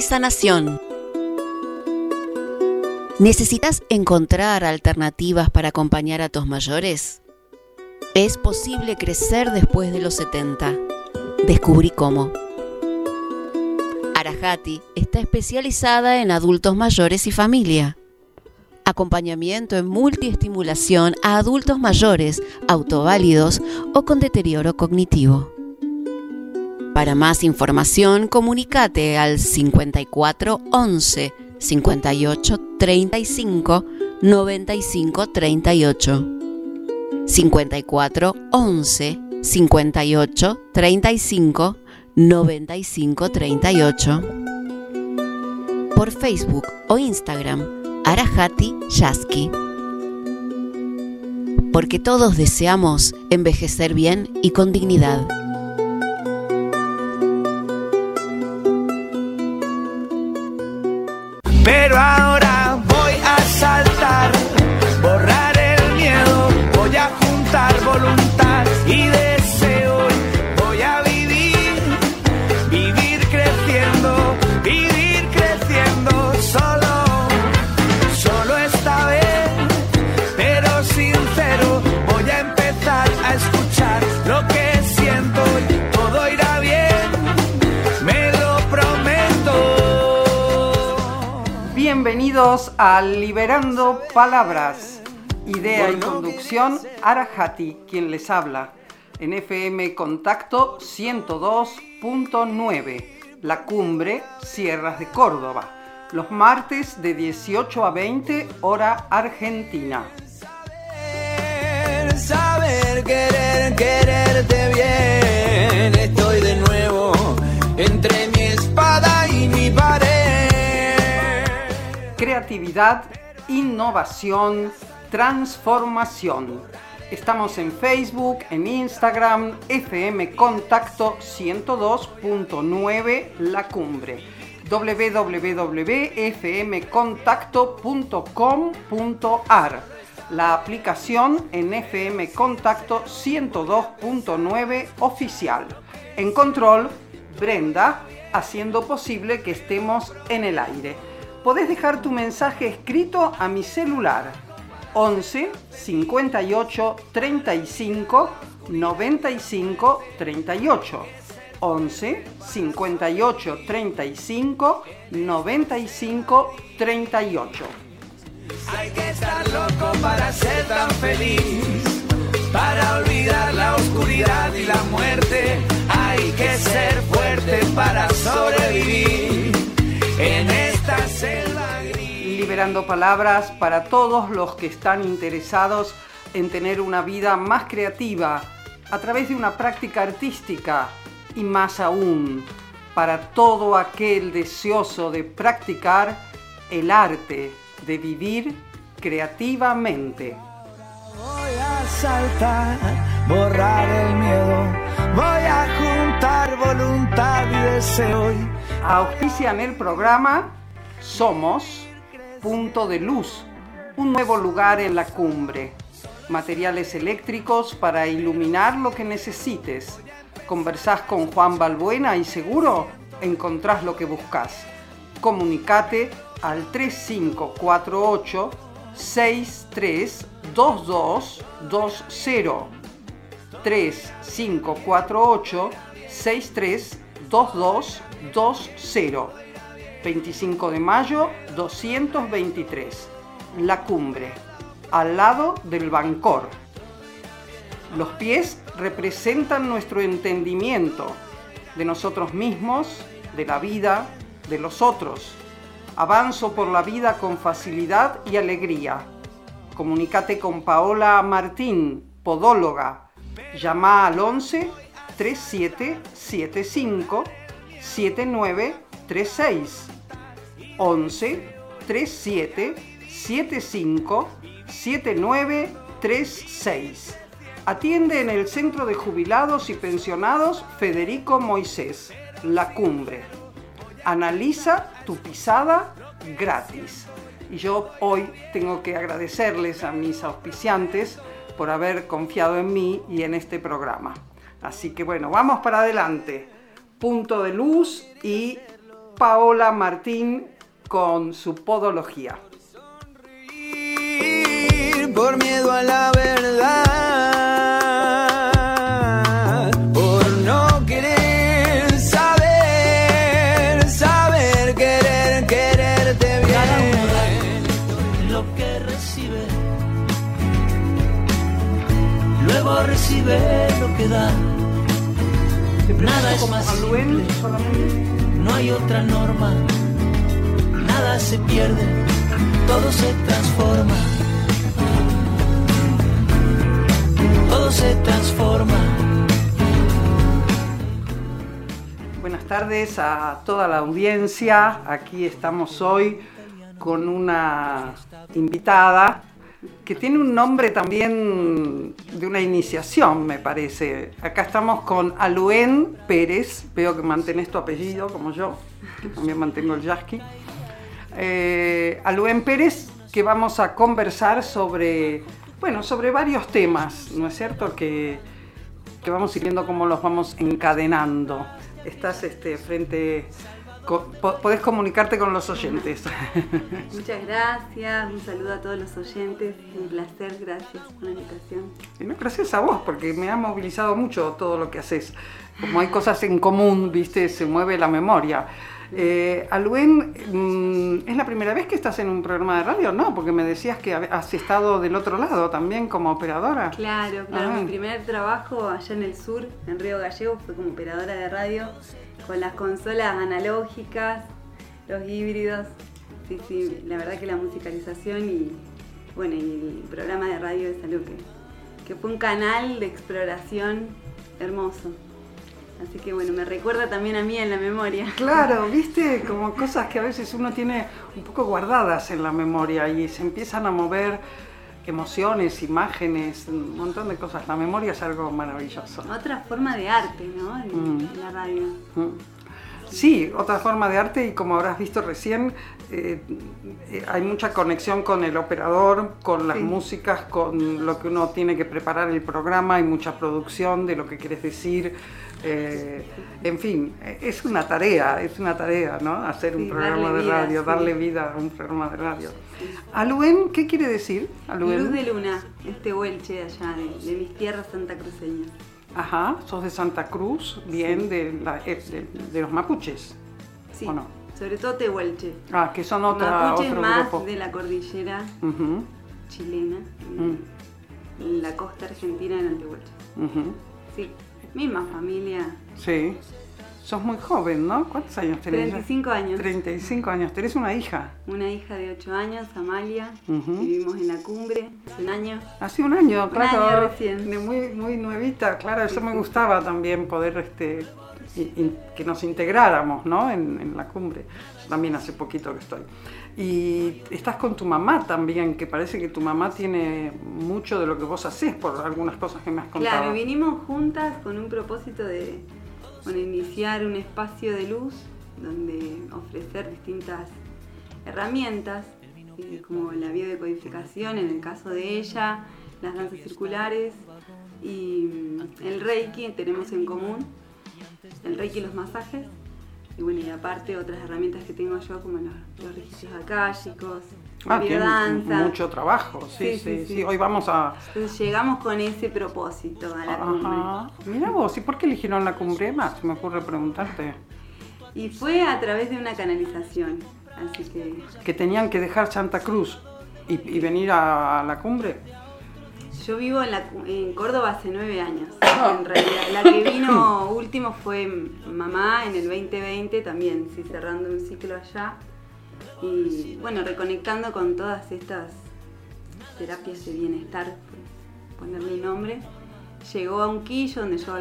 sanación. ¿Necesitas encontrar alternativas para acompañar a tus mayores? Es posible crecer después de los 70. Descubrí cómo. Arahati está especializada en adultos mayores y familia. Acompañamiento en multiestimulación a adultos mayores, autoválidos o con deterioro cognitivo. Para más información, comunícate al 54 11 58 35 95 38. 54 11 58 35 95 38. Por Facebook o Instagram, Arahati Yasky. Porque todos deseamos envejecer bien y con dignidad. Pero ahora voy a saltar, borrar el miedo, voy a juntar voluntad y deseo. Voy a vivir, vivir creciendo, solo esta vez, pero sincero. Voy a empezar a escuchar lo que siento y todo irá bien, me lo prometo. Bienvenidos a Liberando Palabras. Idea y conducción, Arahati, quien les habla. En FM Contacto 102.9, La Cumbre, Sierras de Córdoba. Los martes de 18 a 20, hora argentina. Saber querer, quererte bien. Estoy de nuevo entre mi espada y mi pared. Creatividad, innovación, transformación. Estamos en Facebook, en Instagram, FM Contacto 102.9 La Cumbre, www.fmcontacto.com.ar, la aplicación en FM Contacto 102.9 oficial. En control, Brenda, haciendo posible que estemos en el aire. Podés dejar tu mensaje escrito a mi celular 11 58 35 95 38. 11 58 35 95 38. Hay que estar loco para ser tan feliz, para olvidar la oscuridad y la muerte. Hay que ser fuerte para sobrevivir en esta selva gris. Liberando palabras para todos los que están interesados en tener una vida más creativa a través de una práctica artística, y más aún para todo aquel deseoso de practicar el arte de vivir creativamente. Voy a saltar, borrar el miedo, voy a juntar voluntad y deseo. Auspician el programa Somos Punto de Luz, un nuevo lugar en la cumbre. Materiales eléctricos para iluminar lo que necesites. Conversás con Juan Balbuena y seguro encontrás lo que buscas. Comunicate al 3548 632220. 3548 632220. 25 de mayo 223. La Cumbre, al lado del Bancor. Los pies representan nuestro entendimiento de nosotros mismos, de la vida, de los otros. Avanzo por la vida con facilidad y alegría. Comunícate con Paola Martín, podóloga. Llama al 11 3775 7936. 11 3775 7936. Atiende en el Centro de Jubilados y Pensionados Federico Moisés, La Cumbre. Analiza tu pisada gratis. Y yo hoy tengo que agradecerles a mis auspiciantes por haber confiado en mí y en este programa. Así que bueno, vamos para adelante. Punto de Luz y Paola Martín con su podología. Por miedo a la verdad, por no querer saber quererte bien. Cada uno da lo que recibe, luego recibe lo que da. Nada es más simple, no hay otra norma, nada se pierde, todo se transforma. Todo se transforma. Buenas tardes a toda la audiencia. Aquí estamos hoy con una invitada que tiene un nombre también de una iniciación, me parece. Acá estamos con Aluen Pérez. Veo que mantenés tu apellido, como yo, que también mantengo el yasqui. Aluen Pérez, que vamos a conversar sobre varios temas, ¿no es cierto? Que vamos viendo cómo los vamos encadenando. Estás frente... Podés comunicarte con los oyentes. Muchas gracias, un saludo a todos los oyentes, un placer, gracias por la invitación. Y no, gracias a vos, porque me ha movilizado mucho todo lo que haces. Como hay cosas en común, ¿viste? Se mueve la memoria. Aluen, ¿es la primera vez que estás en un programa de radio? No, porque me decías que has estado del otro lado también como operadora. Claro, mi primer trabajo allá en el sur, en Río Gallegos, fue como operadora de radio, con las consolas analógicas, los híbridos. Sí, la verdad que la musicalización y el programa de radio es algo que fue un canal de exploración hermoso. Así que me recuerda también a mí en la memoria. Claro, viste, como cosas que a veces uno tiene un poco guardadas en la memoria y se empiezan a mover emociones, imágenes, un montón de cosas. La memoria es algo maravilloso. Otra forma de arte, ¿no? En la radio. Sí, otra forma de arte, y como habrás visto recién, hay mucha conexión con el operador, con las músicas, con lo que uno tiene que preparar el programa, hay mucha producción de lo que quieres decir. En fin, es una tarea, ¿no? Hacer un programa de radio, darle vida a un programa de radio. Aluen, ¿qué quiere decir? Aluen. Luz de luna, Huelche allá, de mis tierras santacruceñas. Ajá, sos de Santa Cruz, bien, de los mapuches. Sí, ¿o no? Sobre todo Tehuelche. Que son otro más grupo. de la cordillera chilena, la costa argentina en el Tehuelche. Sí, misma familia. Sí. Sos muy joven, ¿no? ¿Cuántos años tenés? 35 años. 35 años. ¿Tenés una hija? Una hija de 8 años, Amalia. Vivimos en la cumbre hace un año. Hace un año, claro. Un año recién. Muy nuevita, claro. Eso me gustaba también, poder que nos integráramos, ¿no? En la cumbre. Yo también hace poquito que estoy. Y estás con tu mamá también, que parece que tu mamá tiene mucho de lo que vos hacés por algunas cosas que me has contado. Claro, vinimos juntas con un propósito de iniciar un espacio de luz donde ofrecer distintas herramientas, como la biodecodificación en el caso de ella, las danzas circulares y el Reiki tenemos en común, el Reiki y los masajes, y aparte otras herramientas que tengo yo como los registros akáshicos, la biodanza. Mucho trabajo, sí. Hoy vamos a... Entonces llegamos con ese propósito a la cumbre. Mira vos, ¿y por qué eligieron la cumbre? Más me ocurre preguntarte. Y fue a través de una canalización, así que... ¿Que tenían que dejar Santa Cruz y venir a la cumbre? Yo vivo en Córdoba hace 9 años, en realidad. La que vino último fue mamá en el 2020 también, sí, cerrando un ciclo allá. Y reconectando con todas estas terapias de bienestar, por ponerle nombre. Llegó a Unquillo, donde yo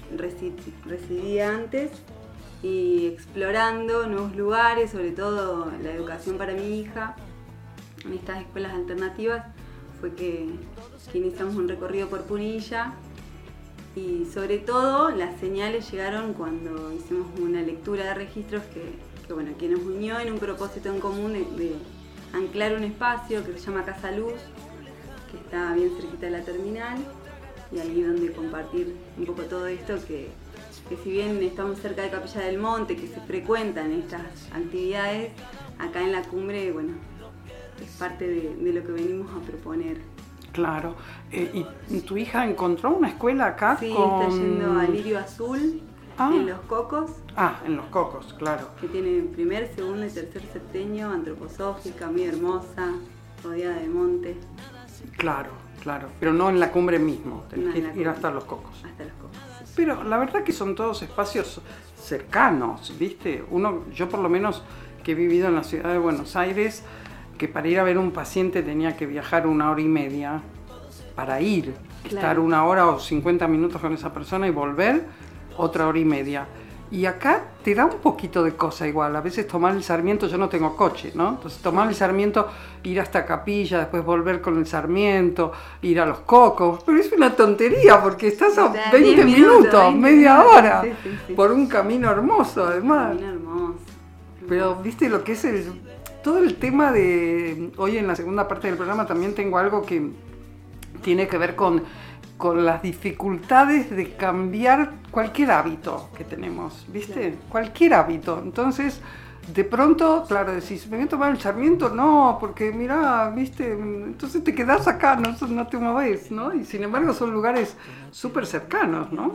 residía antes, y explorando nuevos lugares, sobre todo la educación para mi hija, en estas escuelas alternativas, fue que iniciamos un recorrido por Punilla, y sobre todo las señales llegaron cuando hicimos una lectura de registros que nos unió en un propósito en común de anclar un espacio que se llama Casa Luz, que está bien cerquita de la terminal, y ahí donde compartir un poco todo esto que que si bien estamos cerca de Capilla del Monte, que se frecuentan estas actividades, acá en la cumbre, bueno, es parte de lo que venimos a proponer. Claro. ¿Y tu hija encontró una escuela acá? Sí, está yendo a Lirio Azul, en Los Cocos. En Los Cocos, claro. Que tiene primer, segundo y tercer septenio, antroposófica, muy hermosa, rodeada de monte. Claro, pero no en la cumbre mismo, tenés que ir hasta Los Cocos. Hasta Los Cocos. Pero la verdad que son todos espacios cercanos, ¿viste? Yo por lo menos que he vivido en la ciudad de Buenos Aires, que para ir a ver un paciente tenía que viajar 1 hora y media para ir, estar 1 hora o 50 minutos con esa persona y volver 1 hora y media. Y acá te da un poquito de cosa igual, a veces tomar el Sarmiento, yo no tengo coche, ¿no? Entonces tomar el Sarmiento, ir hasta Capilla, después volver con el Sarmiento, ir a Los Cocos, pero es una tontería porque estás a 20 minutos, media hora, sí. Por un camino hermoso además. Camino hermoso. Pero viste lo que es todo el tema de, hoy en la segunda parte del programa también tengo algo que tiene que ver con las dificultades de cambiar cualquier hábito que tenemos, ¿viste? Claro. Cualquier hábito. Entonces, de pronto, claro, decís, ¿me voy a tomar el Sarmiento? No, porque mirá, ¿viste? Entonces te quedás acá, no te moves, ¿no? Y sin embargo son lugares súper cercanos, ¿no?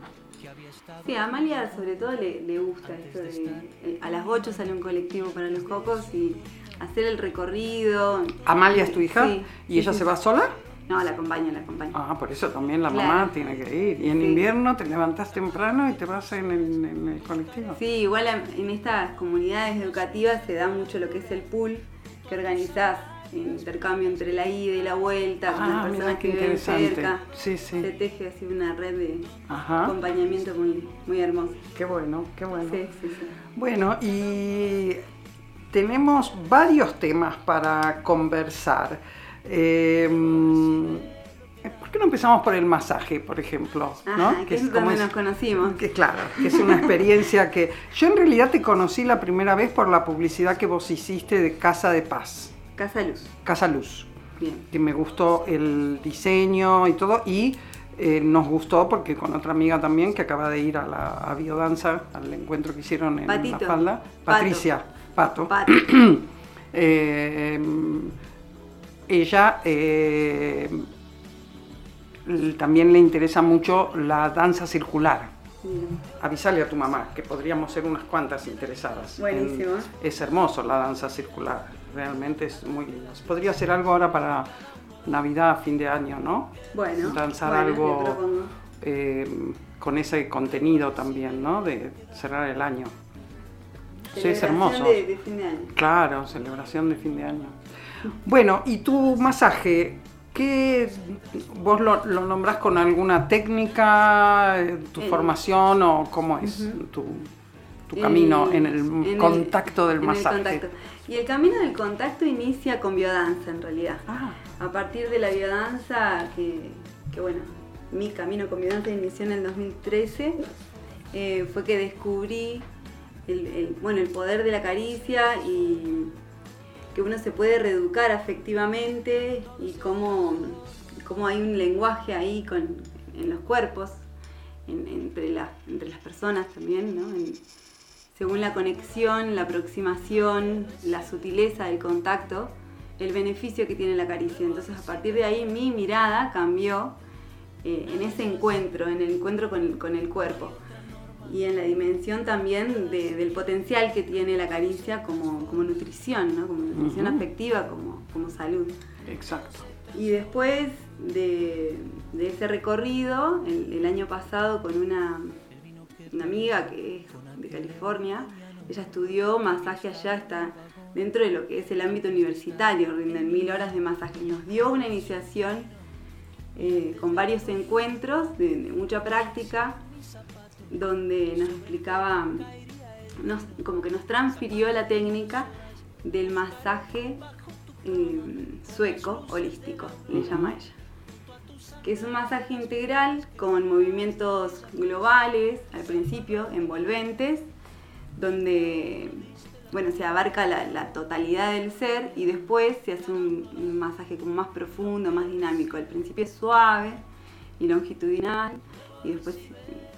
Sí, a Amalia sobre todo le gusta esto de... A las 8 sale un colectivo para Los Cocos y hacer el recorrido. ¿Amalia es tu hija? Sí. ¿Y ella se va sola? No, la acompaña. Por eso también la mamá tiene que ir. Y en invierno te levantás temprano y te vas en el colectivo. Sí, igual en estas comunidades educativas se da mucho lo que es el pool, que organizás intercambio entre la ida y la vuelta con las personas que viven cerca. Sí. Se teje así una red de acompañamiento muy, muy hermosa. Qué bueno. Sí. Bueno, y tenemos varios temas para conversar. ¿Por qué no empezamos por el masaje, por ejemplo? ¿No? Que es donde nos conocimos. Claro, que es una experiencia que... Yo en realidad te conocí la primera vez por la publicidad que vos hiciste de Casa de Paz. Casa Luz. Bien. Que me gustó el diseño y todo, y nos gustó porque con otra amiga también que acaba de ir a la biodanza, al encuentro que hicieron en La Falda. Patricia. Pato. Ella también le interesa mucho la danza circular. Avísale a tu mamá que podríamos ser unas cuantas interesadas. Buenísimo. Es hermoso la danza circular, realmente es muy lindo. Podría ser algo ahora para Navidad, fin de año, ¿no? Bueno, danzar algo con ese contenido también, ¿no? De cerrar el año. Sí, es hermoso. De fin de año. Claro, celebración de fin de año. Bueno, ¿y tu masaje? ¿Qué vos lo nombrás con alguna técnica, tu formación o cómo es tu camino en el contacto del masaje? El contacto. Y el camino del contacto inicia con biodanza en realidad. A partir de la biodanza, que bueno, mi camino con biodanza inició en el 2013, fue que descubrí el poder de la caricia y que uno se puede reeducar afectivamente y cómo hay un lenguaje ahí en los cuerpos, entre las personas también, ¿no? Según la conexión, la aproximación, la sutileza del contacto, el beneficio que tiene la caricia. Entonces, a partir de ahí mi mirada cambió en ese encuentro, en el encuentro con el cuerpo. Y en la dimensión también del potencial que tiene la caricia como nutrición, ¿no? Como nutrición afectiva, como salud. Exacto. Y después de ese recorrido, el año pasado con una amiga que es de California, ella estudió masaje allá, está dentro de lo que es el ámbito universitario, rinden 1000 horas de masaje. Nos dio una iniciación con varios encuentros de mucha práctica, donde nos explicaba, como que nos transfirió la técnica del masaje sueco, holístico, le llama ella. Que es un masaje integral con movimientos globales, al principio envolventes, donde se abarca la totalidad del ser y después se hace un masaje como más profundo, más dinámico. Al principio es suave y longitudinal y después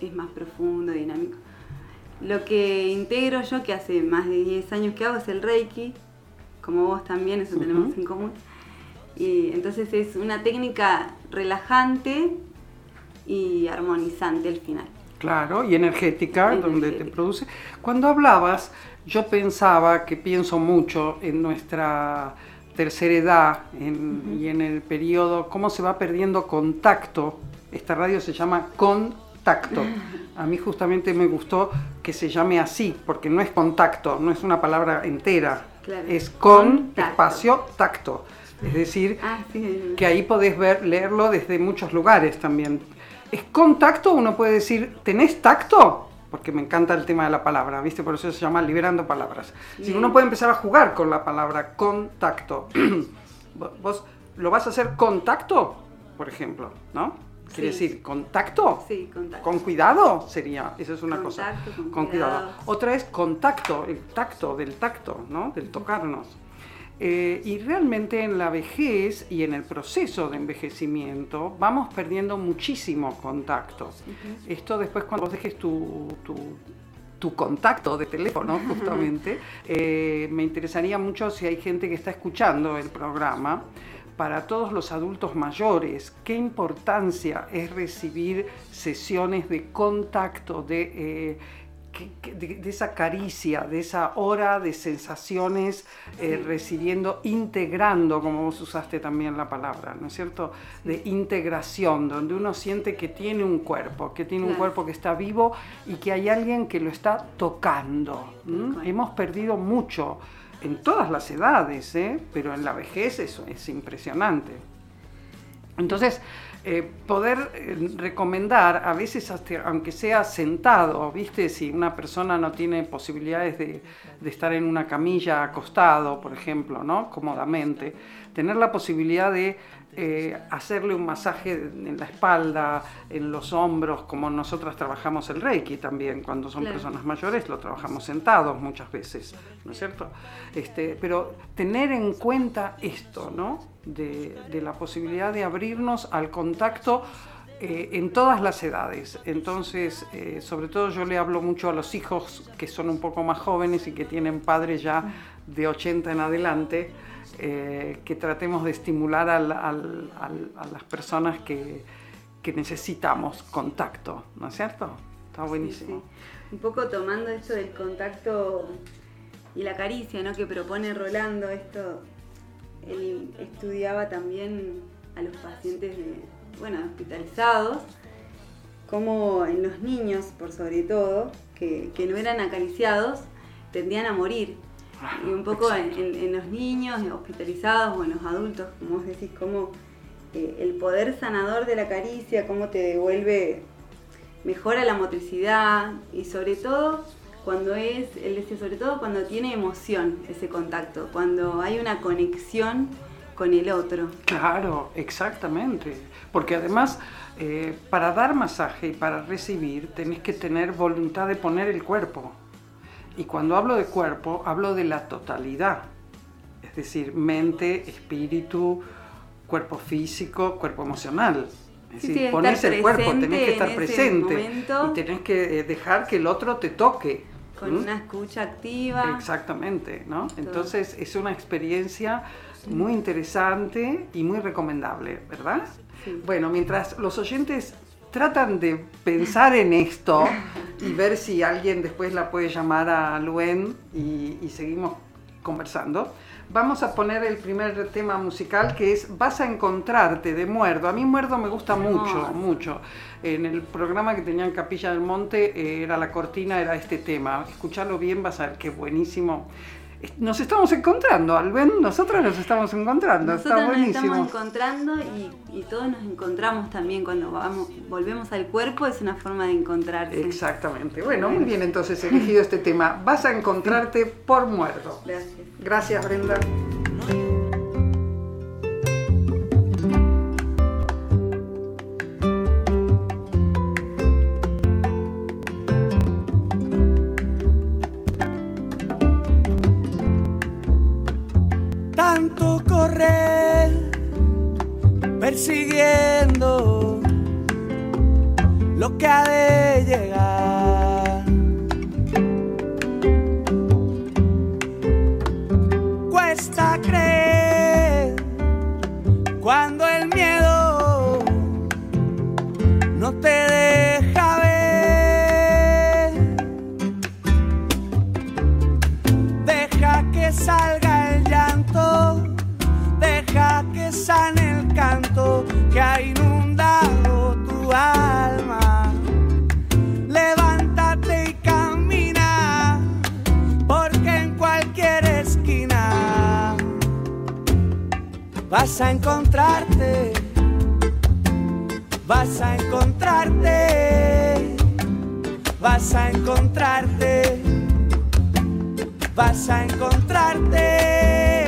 que es más profundo, dinámico. Lo que integro yo, que hace más de 10 años que hago, es el Reiki, como vos también, eso tenemos en común. Y entonces es una técnica relajante y armonizante al final. Claro, y energética, donde te produce. Cuando hablabas, yo pienso mucho en nuestra tercera edad y en el periodo, cómo se va perdiendo contacto. Esta radio se llama Contacto. A mí justamente me gustó que se llame así, porque no es contacto, no es una palabra entera, claro. Es con espacio tacto. Es decir, que ahí podés leerlo desde muchos lugares también. ¿Es contacto? Uno puede decir, ¿tenés tacto? Porque me encanta el tema de la palabra, ¿viste? Por eso se llama Liberando Palabras. Si uno puede empezar a jugar con la palabra contacto. ¿Vos lo vas a hacer contacto, por ejemplo, no? ¿Quiere decir contacto? Sí, contacto. Con cuidado sería, esa es una contacto, cosa. Con cuidado. Otra es contacto, el tacto, del tacto, ¿no? Del tocarnos. Y realmente en la vejez y en el proceso de envejecimiento vamos perdiendo muchísimo contacto. Esto después cuando vos dejes tu contacto de teléfono justamente, me interesaría mucho si hay gente que está escuchando el programa. Para todos los adultos mayores, ¿qué importancia es recibir sesiones de contacto, de esa caricia, de esa hora de sensaciones, recibiendo, integrando, como vos usaste también la palabra, ¿no es cierto? De integración, donde uno siente que tiene un cuerpo, un cuerpo que está vivo y que hay alguien que lo está tocando. Hemos perdido mucho en todas las edades, pero en la vejez eso es impresionante. Entonces, poder recomendar, a veces hasta, aunque sea sentado, ¿viste? Si una persona no tiene posibilidades de estar en una camilla acostado, por ejemplo, ¿no? Cómodamente, tener la posibilidad de hacerle un masaje en la espalda, en los hombros, como nosotras trabajamos el Reiki también, cuando son personas mayores lo trabajamos sentados muchas veces, ¿no es cierto? Pero tener en cuenta esto, ¿no? De la posibilidad de abrirnos al contacto en todas las edades. Entonces, sobre todo yo le hablo mucho a los hijos que son un poco más jóvenes y que tienen padres ya de 80 en adelante, que tratemos de estimular a las personas que necesitamos contacto, ¿no es cierto? Está buenísimo. Sí. Un poco tomando esto del contacto y la caricia, ¿no? Que propone Rolando, esto él estudiaba también a los pacientes hospitalizados, como en los niños, por sobre todo, que no eran acariciados, tendían a morir. Y un poco en los niños hospitalizados o en los adultos, como vos decís, como el poder sanador de la caricia, cómo te devuelve, mejora la motricidad y sobre todo él decía, sobre todo cuando tiene emoción ese contacto, cuando hay una conexión con el otro. Claro, exactamente, porque además para dar masaje y para recibir tenés que tener voluntad de poner el cuerpo. Y cuando hablo de cuerpo, hablo de la totalidad, es decir, mente, espíritu, cuerpo físico, cuerpo emocional. Es decir, pones el cuerpo, tenés que estar presente y tenés que dejar que el otro te toque. Con una escucha activa. Exactamente, ¿no? Entonces es una experiencia muy interesante y muy recomendable, ¿verdad? Sí. Bueno, mientras los oyentes tratan de pensar en esto y ver si alguien después la puede llamar a Luen y seguimos conversando. Vamos a poner el primer tema musical, que es Vas a encontrarte, de Muerdo. A mí Muerdo me gusta mucho. En el programa que tenía en Capilla del Monte, la cortina era este tema. Escucharlo bien, vas a ver qué buenísimo. Nos estamos encontrando, Alben, nosotros nos estamos encontrando, nosotros está buenísimo. Nos estamos encontrando y todos nos encontramos también cuando volvemos al cuerpo, es una forma de encontrarse. Exactamente, bueno, muy bien entonces elegido este tema, Vas a encontrarte por Muerdo. Gracias. Gracias, Brenda. Tanto correr, persiguiendo lo que ha de llegar. Cuesta creer cuando el miedo no te deja ver. Deja que salga el llanto, deja que sane el canto que ha inundado tu alma. Levántate y camina, porque en cualquier esquina vas a encontrarte, vas a encontrarte, vas a encontrarte, vas a encontrarte.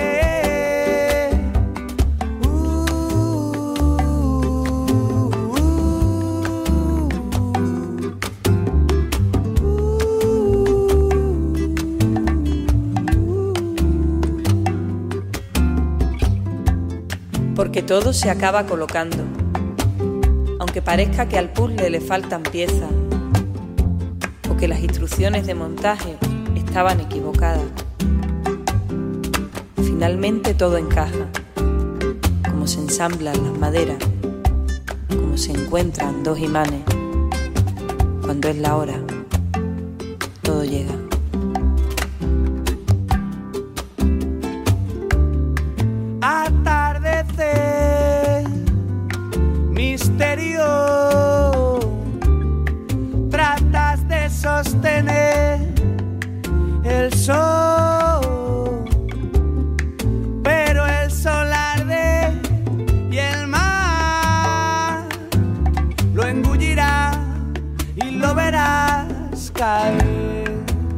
Porque todo se acaba colocando, aunque parezca que al puzzle le faltan piezas o que las instrucciones de montaje estaban equivocadas. Finalmente todo encaja, como se ensamblan las maderas, como se encuentran dos imanes. Cuando es la hora, todo llega. Atardecer, misterio, tratas de sostener el sol, pero el sol arde y el mar lo engullirá y lo verás caer.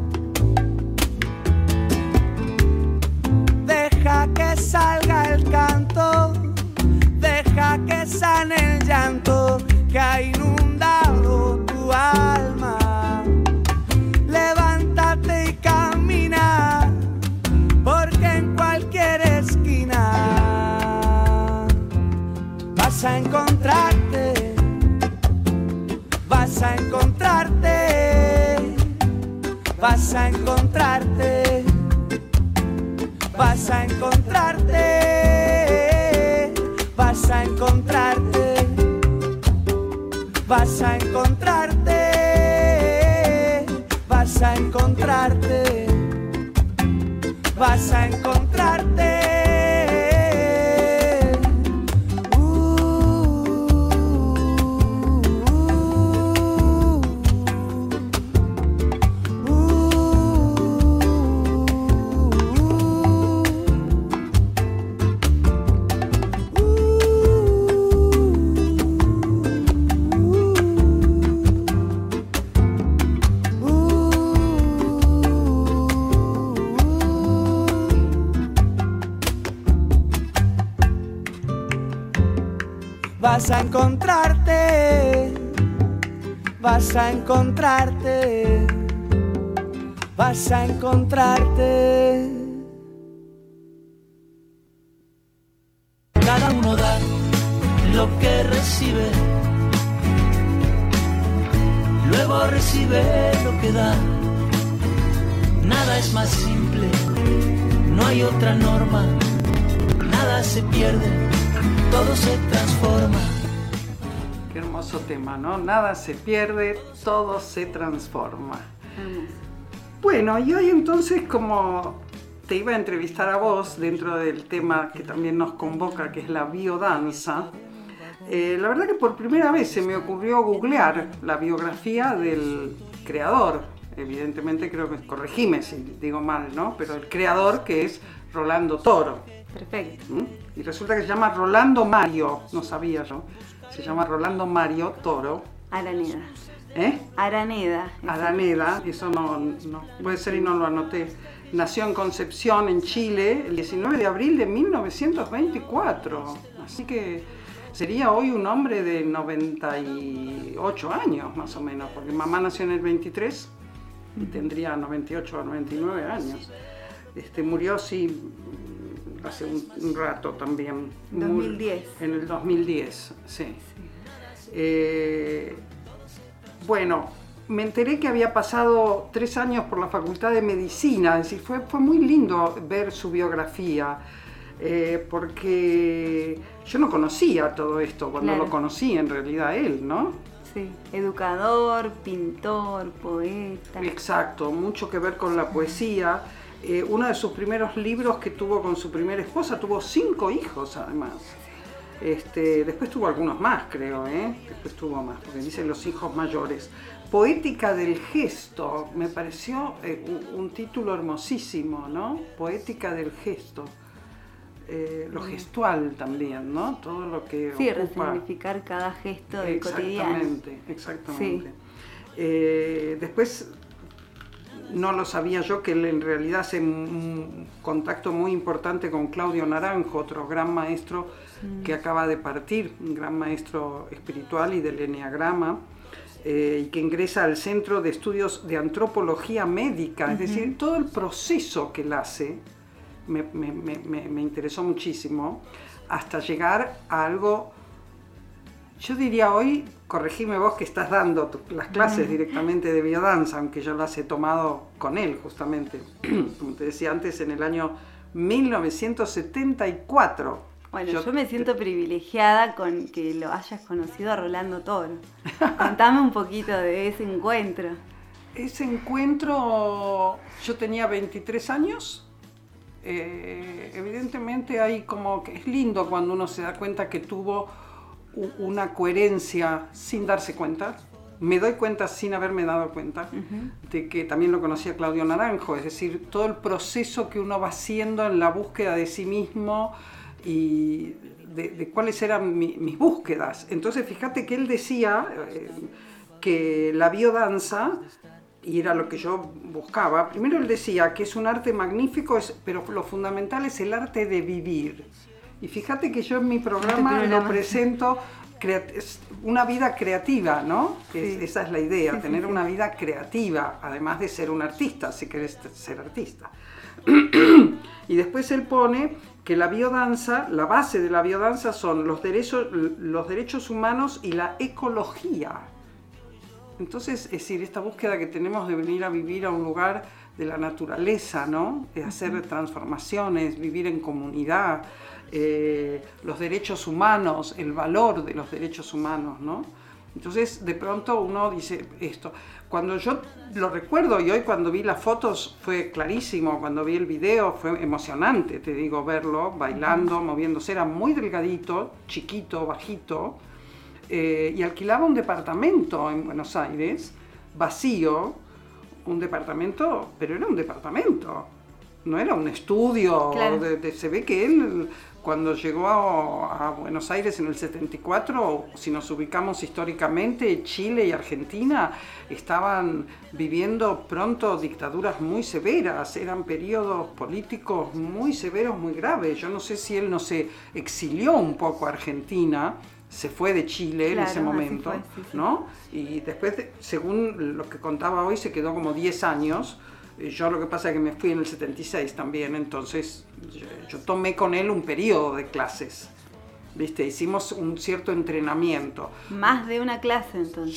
Deja que salga el canto, deja que sane el llanto que ha inundado tu alma. Levántate y camina, porque en cualquier esquina vas a encontrarte, vas a encontrarte, vas a encontrarte, vas a encontrarte, vas a encontrarte, vas a encontrarte, vas a encontrarte, vas a encontrarte. Vas a encontrarte, vas a encontrarte, vas a encontrarte. Cada uno da lo que recibe, luego recibe lo que da. Nada es más simple, no hay otra norma, nada se pierde, todo se transforma. Qué hermoso tema, ¿no? Nada se pierde, todo se transforma. Bueno, y hoy entonces, como te iba a entrevistar a vos dentro del tema que también nos convoca, que es la biodanza, la verdad que por primera vez se me ocurrió googlear la biografía del creador. Evidentemente creo que, corregime si digo mal, ¿no? Pero el creador, que es Rolando Toro. Perfecto. Y resulta que se llama Rolando Mario, no sabía yo, se llama Rolando Mario Toro. Araneda. Araneda, eso no puede ser y no lo anoté. Nació en Concepción, en Chile, el 19 de abril de 1924, así que sería hoy un hombre de 98 años más o menos, porque mamá nació en el 23 y tendría 98 o 99 años. Murió hace un rato también. 2010. En el 2010, sí. bueno, me enteré que había pasado 3 años por la Facultad de Medicina, es decir, fue muy lindo ver su biografía, porque yo no conocía todo esto cuando lo conocí en realidad él, ¿no? Sí, educador, pintor, poeta. Exacto, mucho que ver con la poesía. Uno de sus primeros libros que tuvo con su primera esposa, tuvo 5 hijos además. Después tuvo algunos más, creo, después tuvo más, porque dicen los hijos mayores. Poética del gesto, me pareció un título hermosísimo, ¿no? Poética del gesto. Lo gestual también, ¿no? Todo lo que sí, ocupa. resignificar cada gesto del cotidiano. Exactamente. Sí. Después, no lo sabía yo, que él en realidad hace un contacto muy importante con Claudio Naranjo, otro gran maestro que acaba de partir, un gran maestro espiritual y del eneagrama, y que ingresa al Centro de Estudios de Antropología Médica, es decir, todo el proceso que él hace me interesó muchísimo, hasta llegar a algo, yo diría hoy, corregime vos que estás dando las clases directamente de biodanza, aunque yo las he tomado con él justamente, como te decía antes, en el año 1974. Bueno, yo me siento privilegiada con que lo hayas conocido a Rolando Toro. Contame un poquito de ese encuentro. Ese encuentro, yo tenía 23 años. Evidentemente hay como que es lindo cuando uno se da cuenta que tuvo una coherencia sin darse cuenta. Me doy cuenta sin haberme dado cuenta de que también lo conocía Claudio Naranjo, es decir, todo el proceso que uno va haciendo en la búsqueda de sí mismo y de cuáles eran mis búsquedas. Entonces fíjate que él decía que la biodanza, y era lo que yo buscaba, primero él decía que es un arte magnífico, pero lo fundamental es el arte de vivir. Y fíjate que yo en mi programa lo presento una vida creativa, ¿no? Sí. Esa es la idea, tener una vida creativa, además de ser un artista, si querés ser artista. Y después él pone que la biodanza, la base de la biodanza son los derechos humanos y la ecología. Entonces, es decir, esta búsqueda que tenemos de venir a vivir a un lugar de la naturaleza, ¿no? De hacer transformaciones, vivir en comunidad, los derechos humanos, el valor de los derechos humanos, ¿no? Entonces, de pronto uno dice esto. Cuando yo lo recuerdo, y hoy cuando vi las fotos fue clarísimo, cuando vi el video fue emocionante, te digo, verlo, bailando, moviéndose, era muy delgadito, chiquito, bajito, y alquilaba un departamento en Buenos Aires, vacío, un departamento, pero era un departamento, no era un estudio. Claro. Se ve que él, cuando llegó a Buenos Aires en el 74, si nos ubicamos históricamente, Chile y Argentina estaban viviendo pronto dictaduras muy severas, eran periodos políticos muy severos, muy graves. Yo no sé si él no se exilió un poco a Argentina, se fue de Chile, claro, en ese momento, fue, sí. ¿No? Y después, según lo que contaba hoy, se quedó como 10 años. Yo lo que pasa es que me fui en el 76 también, entonces yo tomé con él un periodo de clases, ¿viste? Hicimos un cierto entrenamiento. ¿Más de una clase entonces?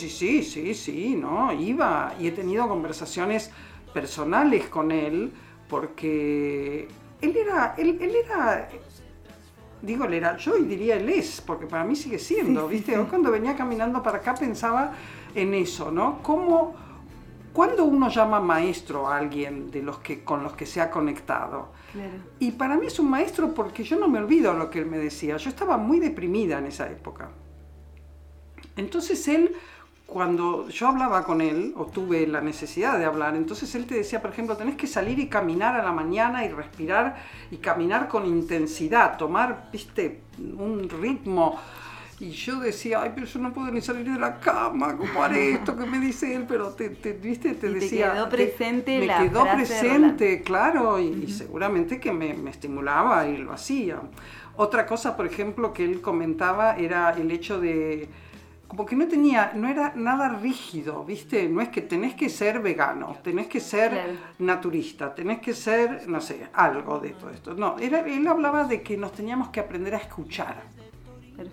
Sí, ¿no? Iba y he tenido conversaciones personales con él, porque él era, yo diría él es, porque para mí sigue siendo, ¿viste? Sí. Hoy cuando venía caminando para acá pensaba en eso, ¿no? ¿Cuándo uno llama maestro a alguien con los que se ha conectado? Claro. Y para mí es un maestro porque yo no me olvido lo que él me decía. Yo estaba muy deprimida en esa época. Entonces él, cuando yo hablaba con él, o tuve la necesidad de hablar, entonces él te decía, por ejemplo, tenés que salir y caminar a la mañana y respirar y caminar con intensidad, tomar, ¿viste?, un ritmo. Y yo decía, ay, pero yo no puedo ni salir de la cama, ¿cómo haré esto que me dice él? Pero ¿viste? Te decía, te quedó presente me quedó presente, claro, y seguramente que me estimulaba y lo hacía. Otra cosa, por ejemplo, que él comentaba era el hecho de, como que no era nada rígido, ¿viste? No es que tenés que ser vegano, tenés que ser naturista, tenés que ser, no sé, algo de todo esto. No, él hablaba de que nos teníamos que aprender a escuchar. Perfecto.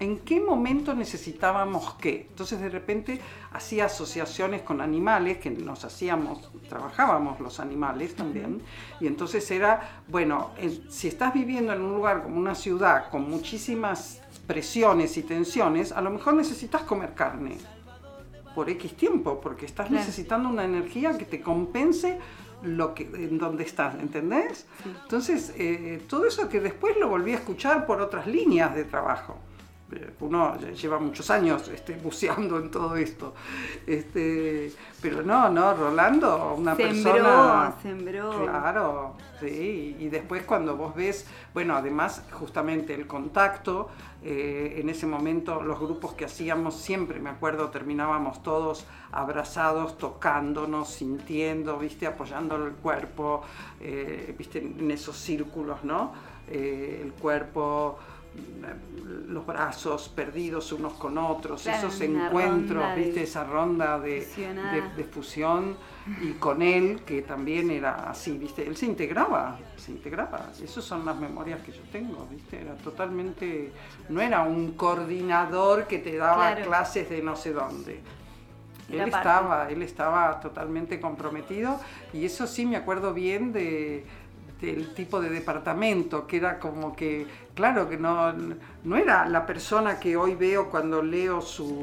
¿En qué momento necesitábamos qué? Entonces de repente hacía asociaciones con animales, que trabajábamos los animales también, y entonces era, bueno, si estás viviendo en un lugar como una ciudad con muchísimas presiones y tensiones, a lo mejor necesitas comer carne por X tiempo, porque estás necesitando una energía que te compense en donde estás, ¿entendés? Sí. Entonces, todo eso que después lo volví a escuchar por otras líneas de trabajo. Uno lleva muchos años buceando en todo esto, pero no, Rolando, una persona... Sembró. Claro, sí, y después cuando vos ves, bueno, además justamente el contacto, en ese momento los grupos que hacíamos siempre, me acuerdo, terminábamos todos abrazados, tocándonos, sintiendo, ¿viste? Apoyando el cuerpo, ¿viste? En esos círculos, ¿no? El cuerpo... los brazos perdidos unos con otros, claro, esos encuentros, ¿viste? Esa ronda de fusión, y con él, que también era así, ¿viste? Él se integraba, esas son las memorias que yo tengo, ¿viste? Era totalmente, no era un coordinador que te daba clases de no sé dónde. Él estaba totalmente comprometido, y eso sí me acuerdo bien del tipo de departamento, que era como que, claro, que no era la persona que hoy veo cuando leo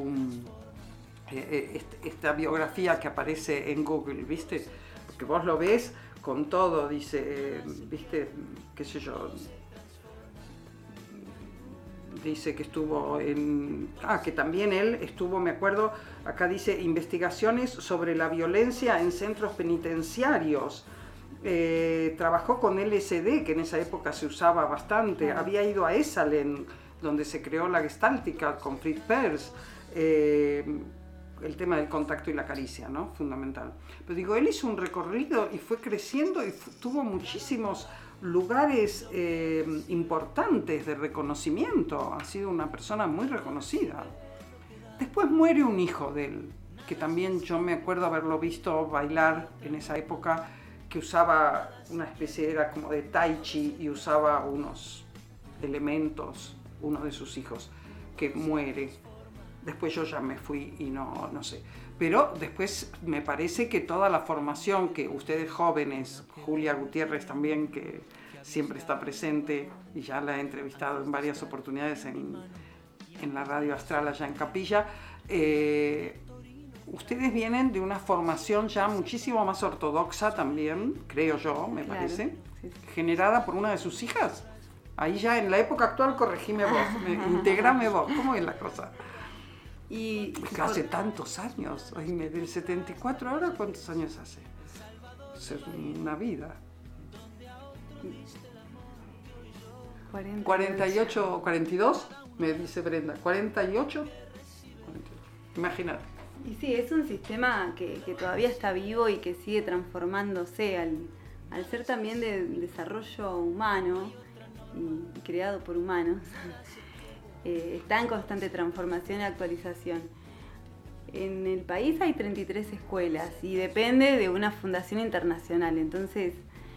esta biografía que aparece en Google, ¿viste? Porque vos lo ves con todo, dice, ¿viste? Qué sé yo, dice que estuvo que también él estuvo, me acuerdo, acá dice, investigaciones sobre la violencia en centros penitenciarios. Trabajó con LSD, que en esa época se usaba bastante. Había ido a Esalen, donde se creó la Gestáltica con Fritz Perls. El tema del contacto y la caricia, ¿no? Fundamental. Pero digo, él hizo un recorrido y fue creciendo y tuvo muchísimos lugares importantes de reconocimiento. Ha sido una persona muy reconocida. Después muere un hijo de él, que también yo me acuerdo haberlo visto bailar en esa época, que usaba una especie, era como de tai chi, y usaba unos elementos, uno de sus hijos, que muere. Después yo ya me fui y no sé. Pero después me parece que toda la formación que ustedes jóvenes, Julia Gutiérrez también, que siempre está presente, y ya la he entrevistado en varias oportunidades en la Radio Astral allá en Capilla, ustedes vienen de una formación ya muchísimo más ortodoxa también, creo yo, me parece, sí. Generada por una de sus hijas. Ahí ya en la época actual, corregime vos, integrame vos, ¿cómo es la cosa? Y hace tantos años, del 74 ahora, ¿cuántos años hace? Es una vida. 48, 42, me dice Brenda, 48, imagínate. Y sí, es un sistema que todavía está vivo y que sigue transformándose al ser también de desarrollo humano y creado por humanos. Está en constante transformación y actualización. En el país hay 33 escuelas y depende de una fundación internacional, entonces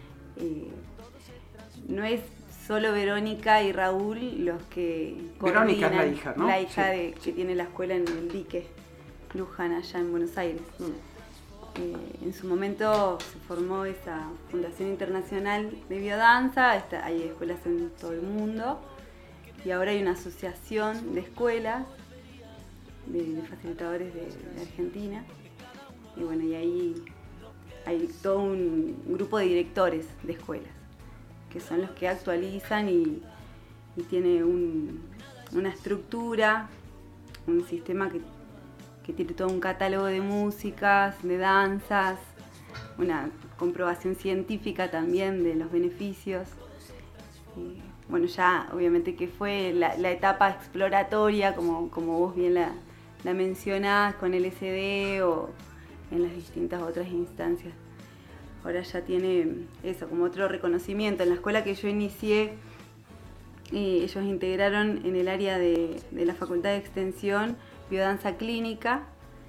no es solo Verónica y Raúl los que Verónica es la hija, ¿no? La hija que tiene la escuela en el Dique, Luján, allá en Buenos Aires. En su momento se formó esa Fundación Internacional de Biodanza, hay escuelas en todo el mundo, y ahora hay una asociación de escuelas de facilitadores de Argentina, y bueno, y ahí hay todo un grupo de directores de escuelas que son los que actualizan y tiene una estructura, un sistema que tiene todo un catálogo de músicas, de danzas, una comprobación científica también de los beneficios. Bueno, ya obviamente que fue la etapa exploratoria, como vos bien la mencionás, con LSD o en las distintas otras instancias. Ahora ya tiene eso, como otro reconocimiento. En la escuela que yo inicié, ellos integraron en el área de la Facultad de Extensión biodanza clínica.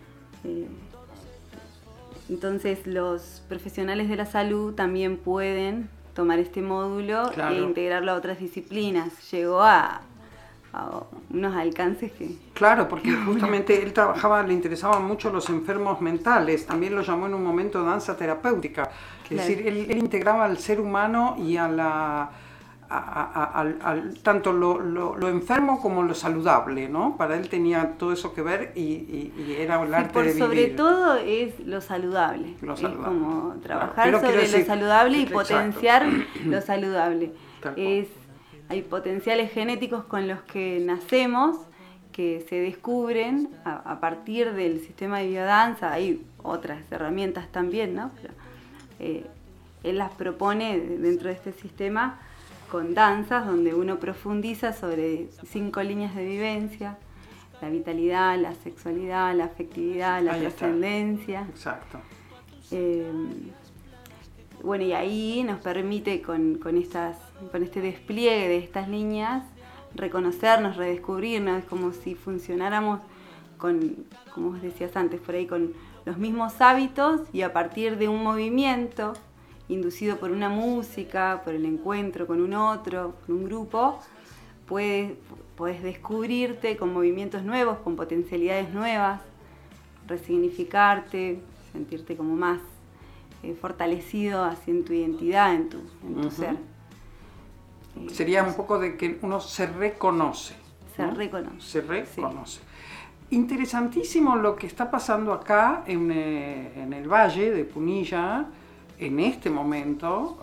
Entonces los profesionales de la salud también pueden tomar este módulo, claro, e integrarlo a otras disciplinas. Llegó a unos alcances que... Claro, porque justamente él le interesaban mucho los enfermos mentales, también lo llamó en un momento danza terapéutica, es decir, él integraba al ser humano y a tanto lo enfermo como lo saludable, ¿no? Para él tenía todo eso que ver y era el arte de vivir. Sobre todo es lo saludable. Es como trabajar sobre lo saludable y potenciar lo saludable. Hay potenciales genéticos con los que nacemos que se descubren a partir del sistema de biodanza. Hay otras herramientas también, ¿no? Pero, él las propone dentro de este sistema con danzas donde uno profundiza sobre 5 líneas de vivencia: la vitalidad, la sexualidad, la afectividad, la trascendencia. Exacto. Bueno, y ahí nos permite con este despliegue de estas líneas reconocernos, redescubrirnos. Es como si funcionáramos con, como vos decías antes, por ahí con los mismos hábitos, y a partir de un movimiento inducido por una música, por el encuentro con un otro, con un grupo, puedes descubrirte con movimientos nuevos, con potencialidades nuevas, resignificarte, sentirte como más fortalecido así en tu identidad, en tu ser. Sería un poco de que uno se reconoce. Se reconoce. Sí. Interesantísimo lo que está pasando acá en el Valle de Punilla. En este momento,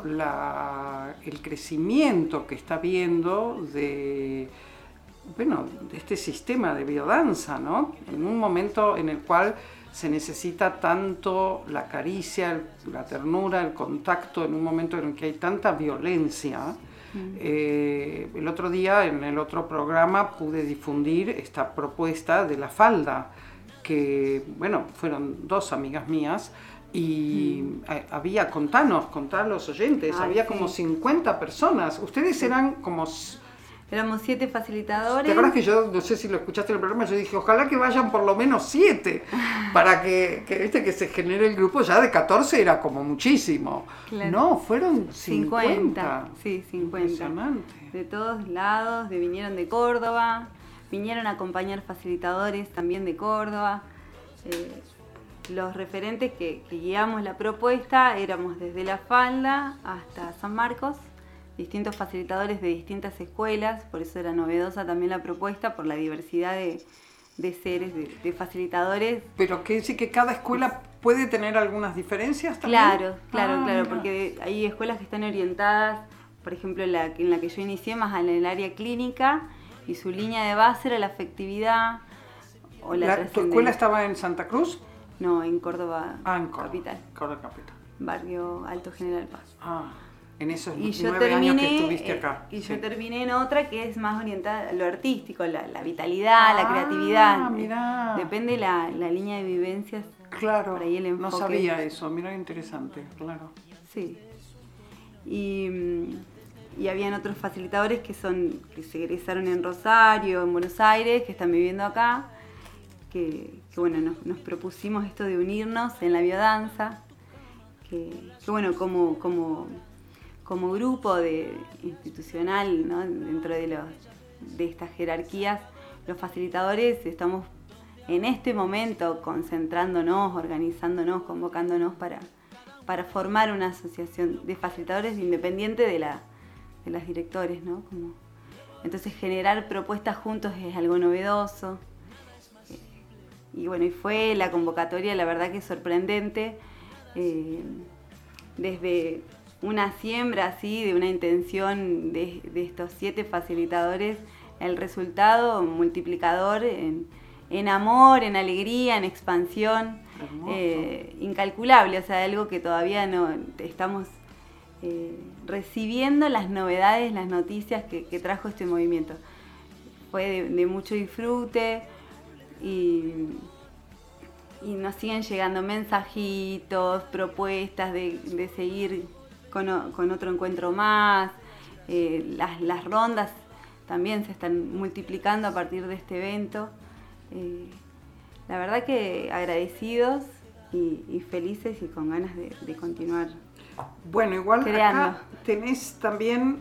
el crecimiento que está viendo de este sistema de biodanza, ¿no? En un momento en el cual se necesita tanto la caricia, la ternura, el contacto, en un momento en el que hay tanta violencia. El otro día, en el otro programa, pude difundir esta propuesta de la falda, que, fueron 2 amigas mías, y había, contanos a los oyentes, había como 50 personas. Ustedes eran como... Éramos 7 facilitadores. ¿Te acuerdas que yo, no sé si lo escuchaste en el programa, yo dije, ojalá que vayan por lo menos 7, para que se genere el grupo? Ya de 14 era como muchísimo. Claro. No, fueron 50. Sí, 50. Impresionante. De todos lados, vinieron de Córdoba, vinieron a acompañar facilitadores también de Córdoba. Los referentes que guiamos la propuesta éramos desde La Falda hasta San Marcos, distintos facilitadores de distintas escuelas, por eso era novedosa también la propuesta, por la diversidad de seres, de facilitadores. ¿Pero quiere decir que cada escuela puede tener algunas diferencias también? Claro, porque hay escuelas que están orientadas, por ejemplo, en la que yo inicié más en el área clínica, y su línea de base era la afectividad o la trascendencia. ¿Tu escuela estaba en Santa Cruz? No, en Córdoba, capital. Córdoba capital. Barrio Alto General Paz. En esos 9 años que estuviste acá. Yo terminé en otra que es más orientada a lo artístico, la vitalidad, la creatividad. Mirá. Depende la línea de vivencias. Claro, por ahí el enfoque. No sabía eso, mirá, interesante, claro. Sí. Y habían otros facilitadores que se egresaron en Rosario, en Buenos Aires, que están viviendo acá, que nos propusimos esto de unirnos en la biodanza, que como grupo institucional, ¿no? Dentro de estas jerarquías, los facilitadores estamos en este momento concentrándonos, organizándonos, convocándonos para formar una asociación de facilitadores independiente de las directores, ¿no? Entonces generar propuestas juntos es algo novedoso. Y fue la convocatoria, la verdad que es sorprendente, desde una siembra así, de una intención de estos 7 facilitadores, el resultado multiplicador en amor, en alegría, en expansión, incalculable, o sea, algo que todavía no estamos recibiendo las novedades, las noticias que trajo este movimiento. Fue de mucho disfrute. Y nos siguen llegando mensajitos, propuestas de seguir con otro encuentro más. Las rondas también se están multiplicando a partir de este evento. La verdad que agradecidos y felices y con ganas de continuar. Bueno, igual creando. Acá tenés también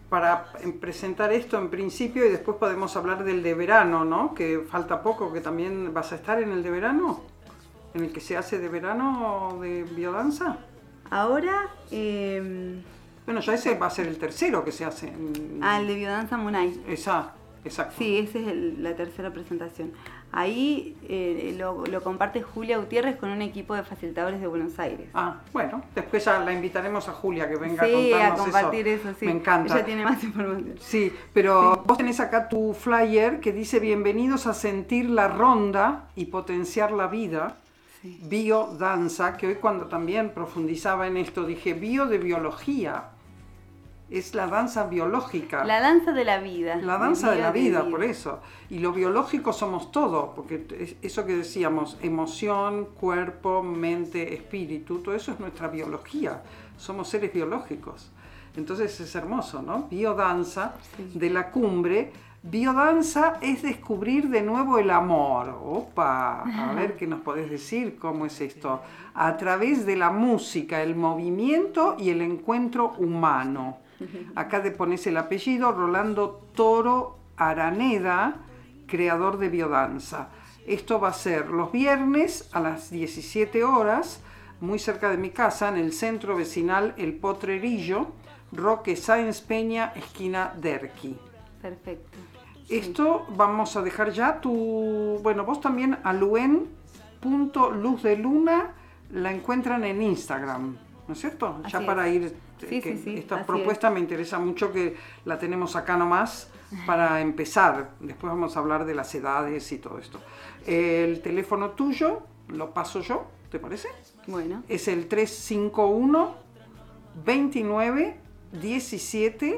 para presentar esto en principio y después podemos hablar del de verano, ¿no? Que falta poco, que también vas a estar en el de verano, en el que se hace de verano de biodanza. Ahora... Bueno, ya ese va a ser el tercero que se hace. El de biodanza Munay. Exacto. Sí, esa es la tercera presentación. Ahí lo comparte Julia Gutiérrez con un equipo de facilitadores de Buenos Aires. Bueno, después ya la invitaremos a Julia que venga a contarnos eso. Sí, a compartir eso, sí. Me encanta. Ella tiene más información. Sí, pero vos tenés acá tu flyer que dice bienvenidos a sentir la ronda y potenciar la vida. Sí. Biodanza, que hoy cuando también profundizaba en esto dije bio de biología. Es la danza biológica. La danza de la vida. La danza de la vida, por eso. Y lo biológico somos todo, porque eso que decíamos, emoción, cuerpo, mente, espíritu, todo eso es nuestra biología. Somos seres biológicos. Entonces es hermoso, ¿no? Biodanza de la cumbre. Biodanza es descubrir de nuevo el amor. Opa, a ver qué nos podés decir, cómo es esto. A través de la música, el movimiento y el encuentro humano. Acá te pones el apellido, Rolando Toro Araneda, creador de Biodanza. Esto va a ser los viernes a las 17 horas, muy cerca de mi casa, en el centro vecinal El Potrerillo, Roque Sáenz Peña, esquina Derqui. Perfecto. Esto vamos a dejar ya vos también a luen.luzdeluna la encuentran en Instagram, ¿no es cierto? Así ya es. Para ir, esta propuesta me interesa mucho que la tenemos acá nomás para empezar. Después vamos a hablar de las edades y todo esto. El teléfono tuyo lo paso yo, ¿te parece? Bueno. Es el 351 29 17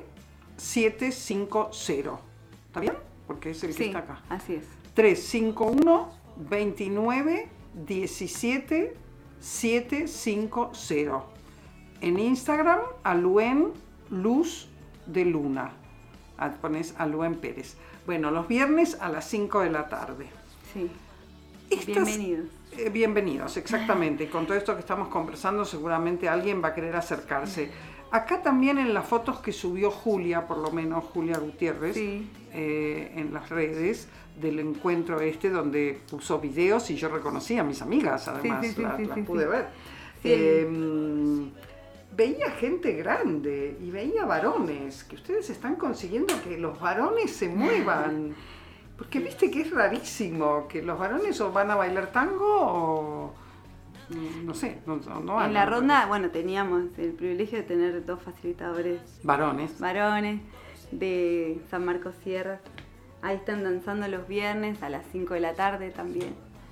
750. ¿Está bien? Porque es el que está acá. Así es. 351 29 17 750. En Instagram, Aluen Luz de Luna. Pones Aluen Pérez. Bueno, los viernes a las 5 de la tarde. Sí. Bienvenidos. Bienvenidos, exactamente. Y con todo esto que estamos conversando, seguramente alguien va a querer acercarse. Acá también en las fotos que subió Julia, por lo menos Julia Gutiérrez, en las redes del encuentro donde puso videos y yo reconocí a mis amigas, además, las pude ver. Veía gente grande y veía varones, que ustedes están consiguiendo que los varones se muevan. Porque viste que es rarísimo, que los varones o van a bailar tango o... No sé, no en la ronda, teníamos el privilegio de tener 2 facilitadores varones de San Marcos Sierra. Ahí están danzando los viernes a las 5 de la tarde también.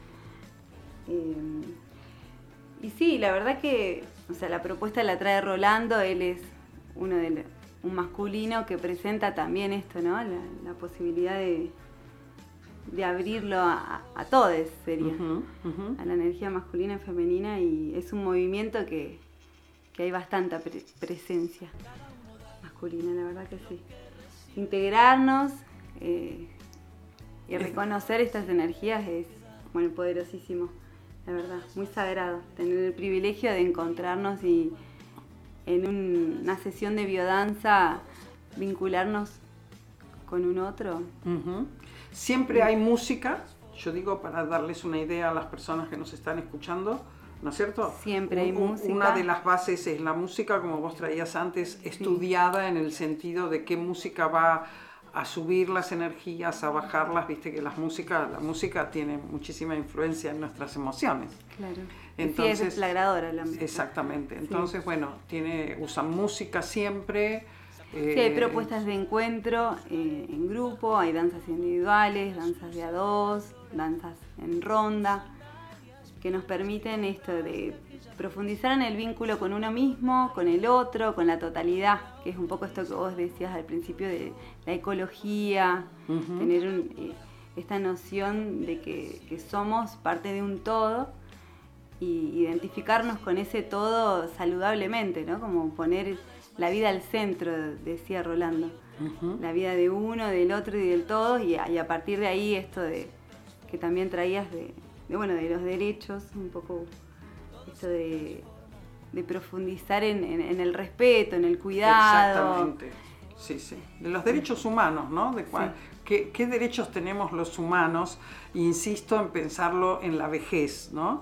Y sí, la verdad que la propuesta la trae Rolando. Él es un masculino que presenta también esto, ¿no? La posibilidad de abrirlo a todos, sería, a la energía masculina y femenina, y es un movimiento que hay bastante presencia masculina, la verdad que sí. Integrarnos y reconocer estas energías es poderosísimo, la verdad, muy sagrado, tener el privilegio de encontrarnos y en una sesión de biodanza vincularnos con un otro. Siempre hay música, yo digo para darles una idea a las personas que nos están escuchando, ¿no es cierto? Siempre hay música. Una de las bases es la música, como vos traías antes, estudiada en el sentido de qué música va a subir las energías, a bajarlas. Viste que la música tiene muchísima influencia en nuestras emociones. Claro. Entonces, sí, es desflagradora la música. Exactamente. Entonces, usan música siempre. Sí, hay propuestas de encuentro en grupo, hay danzas individuales, danzas de a dos, danzas en ronda, que nos permiten esto de profundizar en el vínculo con uno mismo, con el otro, con la totalidad, que es un poco esto que vos decías al principio de la ecología, tener esta noción de que somos parte de un todo y identificarnos con ese todo saludablemente, ¿no? Como poner la vida al centro, decía Rolando. La vida de uno, del otro y del todo, y a partir de ahí esto de que también traías de los derechos, un poco esto de profundizar en el respeto, en el cuidado, sí, sí. De los derechos humanos, ¿no? ¿Qué derechos tenemos los humanos? Insisto en pensarlo en la vejez, ¿no?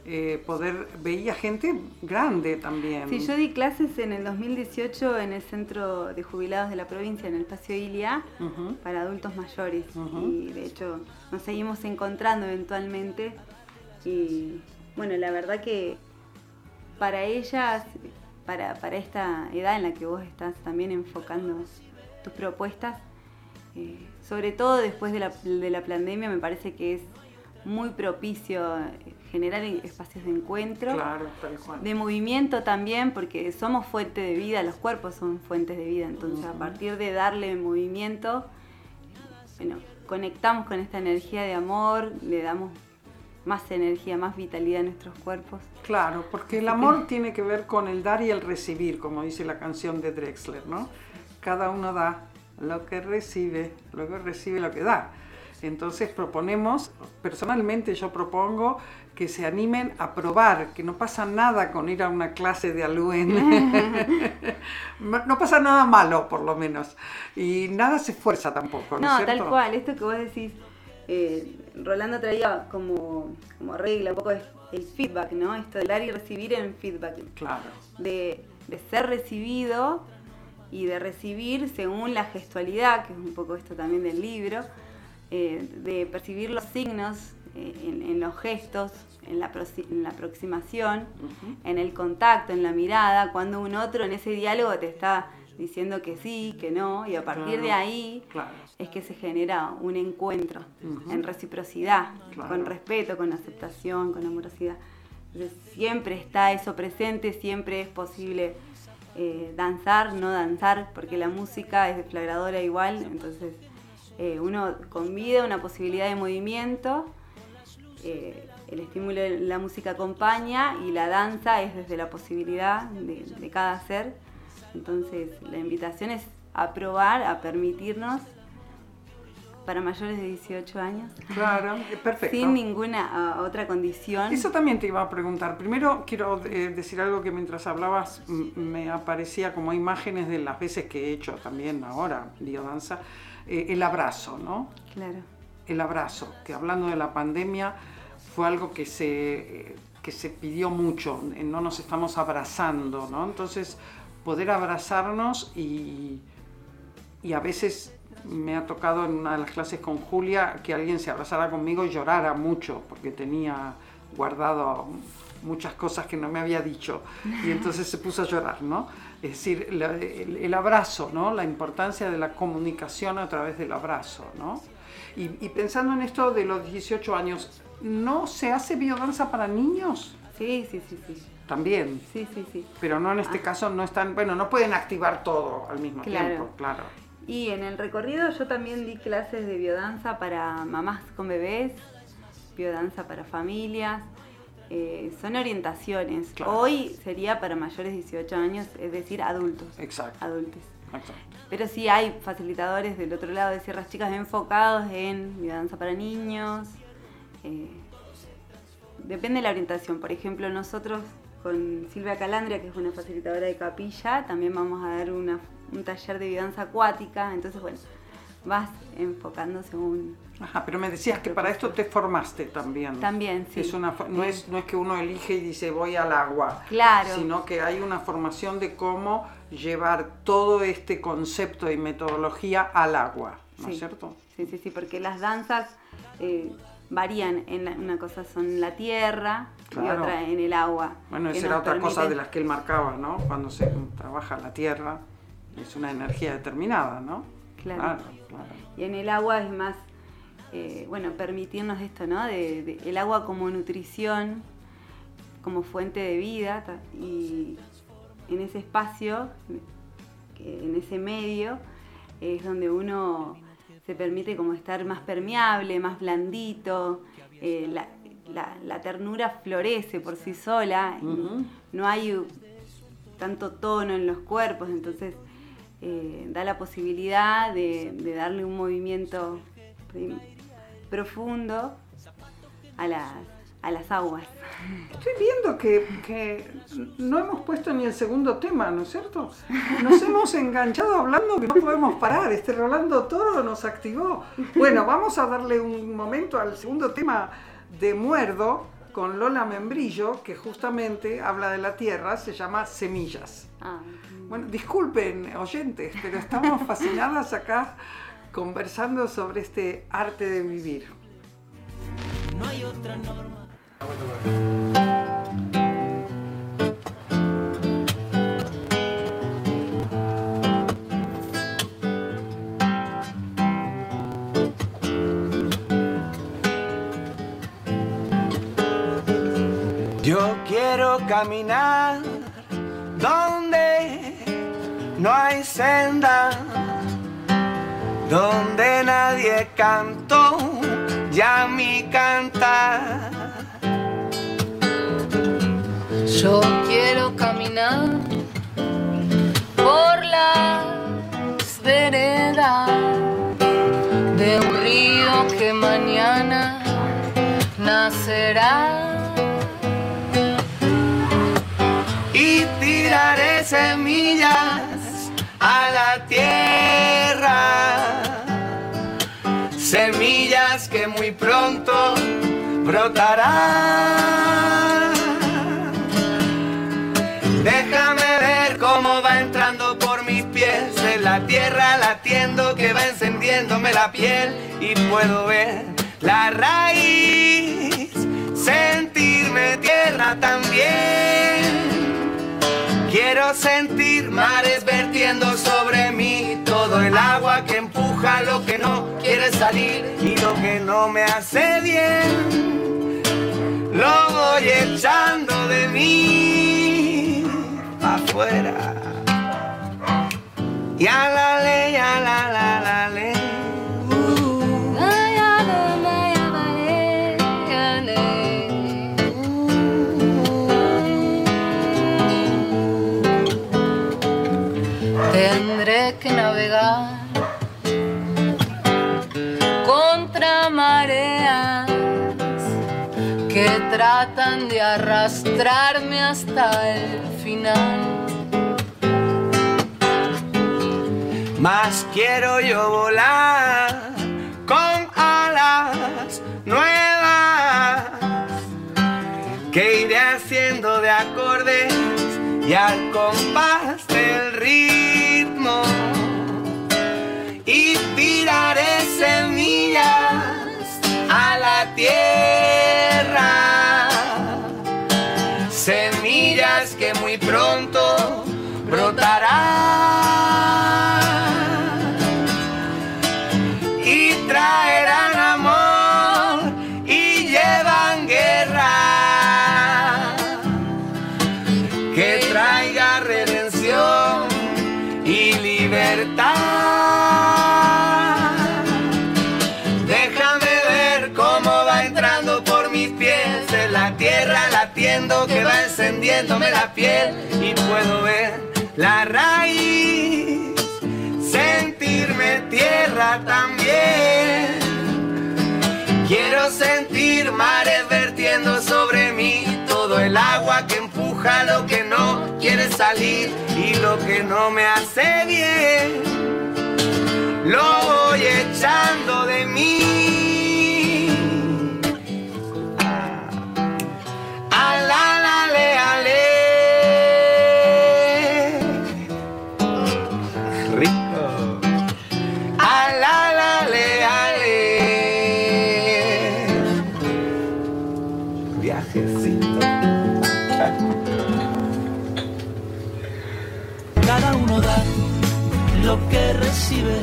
Veía gente grande también. Sí, yo di clases en el 2018 en el Centro de Jubilados de la Provincia, en el Espacio Ilia, para adultos mayores. Y de hecho nos seguimos encontrando eventualmente. Y bueno, la verdad que para ellas, para esta edad en la que vos estás también enfocando tus propuestas, sobre todo después de la pandemia, me parece que es muy propicio generar espacios de encuentro, claro, tal cual, de movimiento también, porque somos fuente de vida, los cuerpos son fuentes de vida, entonces a partir de darle movimiento, bueno, conectamos con esta energía de amor, le damos más energía, más vitalidad a nuestros cuerpos. Claro, porque el amor tiene que ver con el dar y el recibir, como dice la canción de Drexler, ¿no? Cada uno da lo que recibe, luego recibe lo que da. Entonces personalmente yo propongo que se animen a probar, que no pasa nada con ir a una clase de Aluen. No pasa nada malo, por lo menos. Y nada se esfuerza tampoco, ¿no es cierto? Tal cual, esto que vos decís, Rolando traía como regla un poco el feedback, ¿no? Esto de dar y recibir en feedback. Claro. De ser recibido y de recibir según la gestualidad, que es un poco esto también del libro, de percibir los signos en los gestos, en la aproximación, en el contacto, en la mirada, cuando un otro en ese diálogo te está diciendo que sí, que no, y a partir de ahí es que se genera un encuentro en reciprocidad, con respeto, con aceptación, con amorosidad. Entonces, siempre está eso presente, siempre es posible danzar, no danzar, porque la música es deflagradora igual, entonces uno convida una posibilidad de movimiento, el estímulo de la música acompaña y la danza es desde la posibilidad de cada ser. Entonces la invitación es a probar, a permitirnos para mayores de 18 años. Claro, perfecto. Sin ninguna otra condición. Eso también te iba a preguntar. Primero quiero decir algo que mientras hablabas me aparecía como imágenes de las veces que he hecho también ahora, biodanza. El abrazo, ¿no? Claro. El abrazo, que hablando de la pandemia fue algo que se pidió mucho, no nos estamos abrazando, ¿no? Entonces, poder abrazarnos y a veces me ha tocado en una de las clases con Julia que alguien se abrazara conmigo y llorara mucho porque tenía guardado muchas cosas que no me había dicho y entonces se puso a llorar, ¿no? Es decir, el abrazo, ¿no? La importancia de la comunicación a través del abrazo, ¿no? Y pensando en esto de los 18 años, ¿no se hace biodanza para niños? Sí. También. Sí. Pero no en este caso, no están, bueno, no pueden activar todo al mismo tiempo, claro. Y en el recorrido yo también di clases de biodanza para mamás con bebés, biodanza para familias. Son orientaciones. Claro. Hoy sería para mayores de 18 años, es decir, adultos. Exacto. Adultos. Exacto. Pero sí hay facilitadores del otro lado de Sierras Chicas enfocados en biodanza para niños. Depende de la orientación. Por ejemplo, nosotros con Silvia Calandria, que es una facilitadora de capilla, también vamos a dar un taller de biodanza acuática. Entonces, bueno, vas enfocando según... Ajá, pero me decías que para esto te formaste también. También, sí. No es que uno elige y dice voy al agua. Claro. Sino que hay una formación de cómo llevar todo este concepto y metodología al agua, ¿no es cierto? Sí, porque las danzas varían. Una cosa son la tierra y otra en el agua. Bueno, esa era otra cosa de las que él marcaba, ¿no? Cuando se trabaja la tierra, es una energía determinada, ¿no? Claro. Y en el agua es más, permitirnos esto, ¿no? De el agua como nutrición, como fuente de vida, y en ese espacio, en ese medio, es donde uno se permite como estar más permeable, más blandito, la ternura florece por sí sola, no hay tanto tono en los cuerpos, entonces da la posibilidad de darle un movimiento profundo a a las aguas. Estoy viendo que no hemos puesto ni el segundo tema, ¿no es cierto? Nos hemos enganchado hablando que no podemos parar. Rolando Toro nos activó. Bueno, vamos a darle un momento al segundo tema de Muerdo con Lola Membrillo, que justamente habla de la tierra, se llama Semillas. Bueno, disculpen, oyentes, pero estamos fascinadas acá conversando sobre este arte de vivir. No hay otra norma. Yo quiero caminar donde no hay senda, donde nadie cantó ya mi cantar. Yo quiero caminar por las veredas de un río que mañana nacerá. Y tiraré semillas a la tierra, semillas que muy pronto brotarán. Déjame ver cómo va entrando por mis pies en la tierra, latiendo que va encendiéndome la piel, y puedo ver la raíz, sentirme tierra también. Quiero sentir mares vertiendo sobre mí, todo el agua que empuja lo que no quiere salir y lo que no me hace bien, lo voy echando de mí afuera. Y a la ley, a la ley. Tendré que navegar contra mareas que tratan de arrastrarme hasta el final. Más quiero yo volar con alas nuevas que iré haciendo de acordes y al compás del ritmo, y tiraré semillas a la tierra, semillas que muy pronto brotarán y traerán amor y llevan guerra que traiga redención y libertad. Déjame ver cómo va entrando por mis pies en la tierra, latiendo que va encendiéndome la piel, y puedo ver la raíz, sentirme tierra también. Quiero sentir mares vertiendo sobre mí, todo el agua que empuja lo que no quiere salir y lo que no me hace bien, lo voy echando de mí. A la le, ale. Rico. A la le, ale. Viajecito. Cada uno da lo que recibe,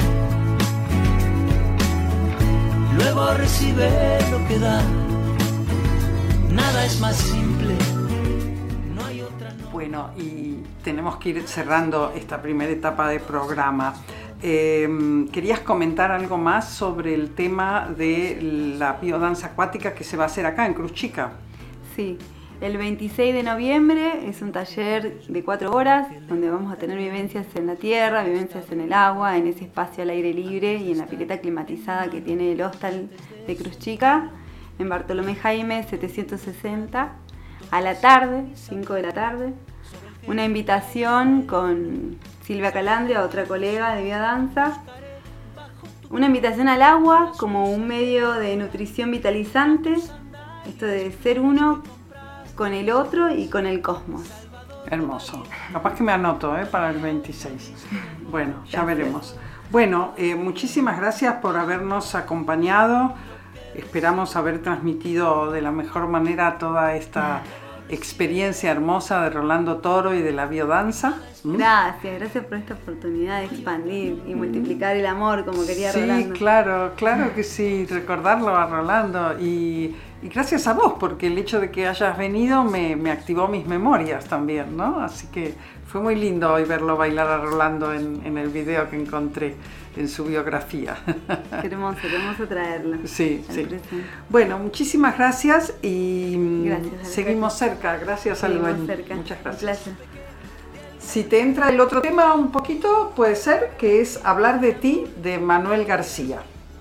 luego recibe lo que da. Nada es más simple, no hay otra. Bueno, y tenemos que ir cerrando esta primera etapa de programa. ¿Querías comentar algo más sobre el tema de la biodanza acuática que se va a hacer acá en Cruz Chica? Sí, el 26 de noviembre es un taller de 4 horas donde vamos a tener vivencias en la tierra, vivencias en el agua, en ese espacio al aire libre y en la pileta climatizada que tiene el hostal de Cruz Chica. en Bartolomé Jaime 760, a la tarde, 5 de la tarde. Una invitación con Silvia Calandria, otra colega de biodanza. Una invitación al agua como un medio de nutrición vitalizante, esto de ser uno con el otro y con el cosmos. Hermoso. Capaz que me anoto para el 26. Bueno, ya veremos. Bueno, muchísimas gracias por habernos acompañado. Esperamos haber transmitido de la mejor manera toda esta experiencia hermosa de Rolando Toro y de la biodanza. Gracias por esta oportunidad de expandir y multiplicar el amor como quería Rolando. Sí, claro que sí, recordarlo a Rolando y gracias a vos, porque el hecho de que hayas venido me activó mis memorias también, ¿no? Así que fue muy lindo hoy verlo bailar a Rolando en el video que encontré en su biografía. Qué hermoso traerlo. Sí. Bueno, muchísimas gracias y seguimos cerca. Gracias, Aluen. Muchas gracias. Si te entra el otro tema un poquito, puede ser, que es Hablar de ti, de Manuel García.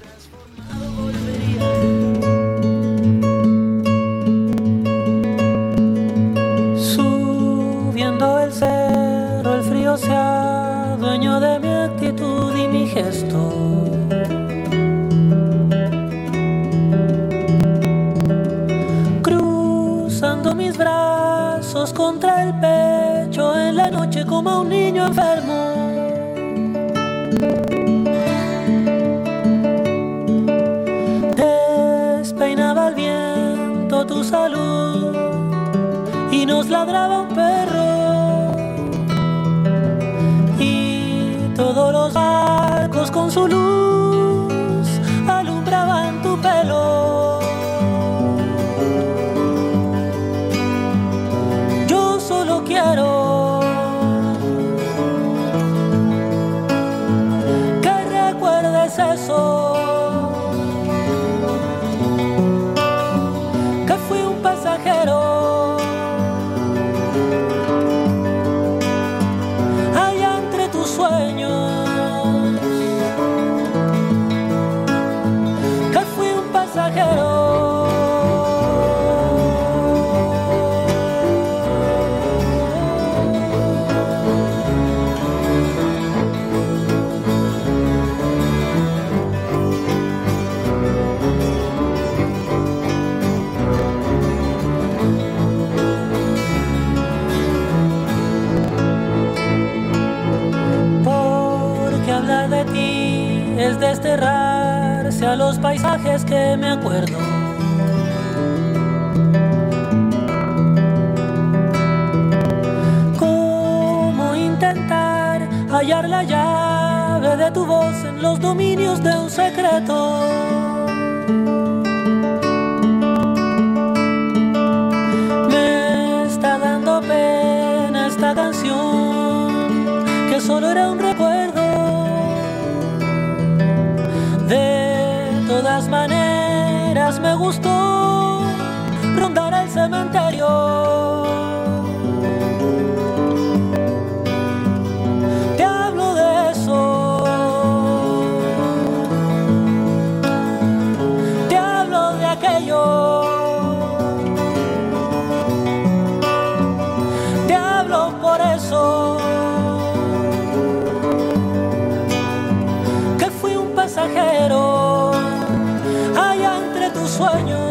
Subiendo el cerro, el frío se adueñó de mi actitud y mi gesto. Cruzando mis brazos contra el pecho en la noche como un niño enfermo. Despeinaba el viento tu salud y nos ladraba un perro. Y todos los barcos con su luz alumbraban tu pelo. Yo solo quiero que recuerdes eso, que fui un pasajero allá entre tus sueños, que fui un pasajero. Hablar de ti es desterrarse a los paisajes que me acuerdo. ¿Cómo intentar hallar la llave de tu voz en los dominios de un secreto? Me está dando pena esta canción que solo era un recuerdo. De todas maneras me gustó rondar el cementerio. Te hablo de eso, te hablo de aquello, te hablo por eso, que fui un pasajero allá entre tus sueños.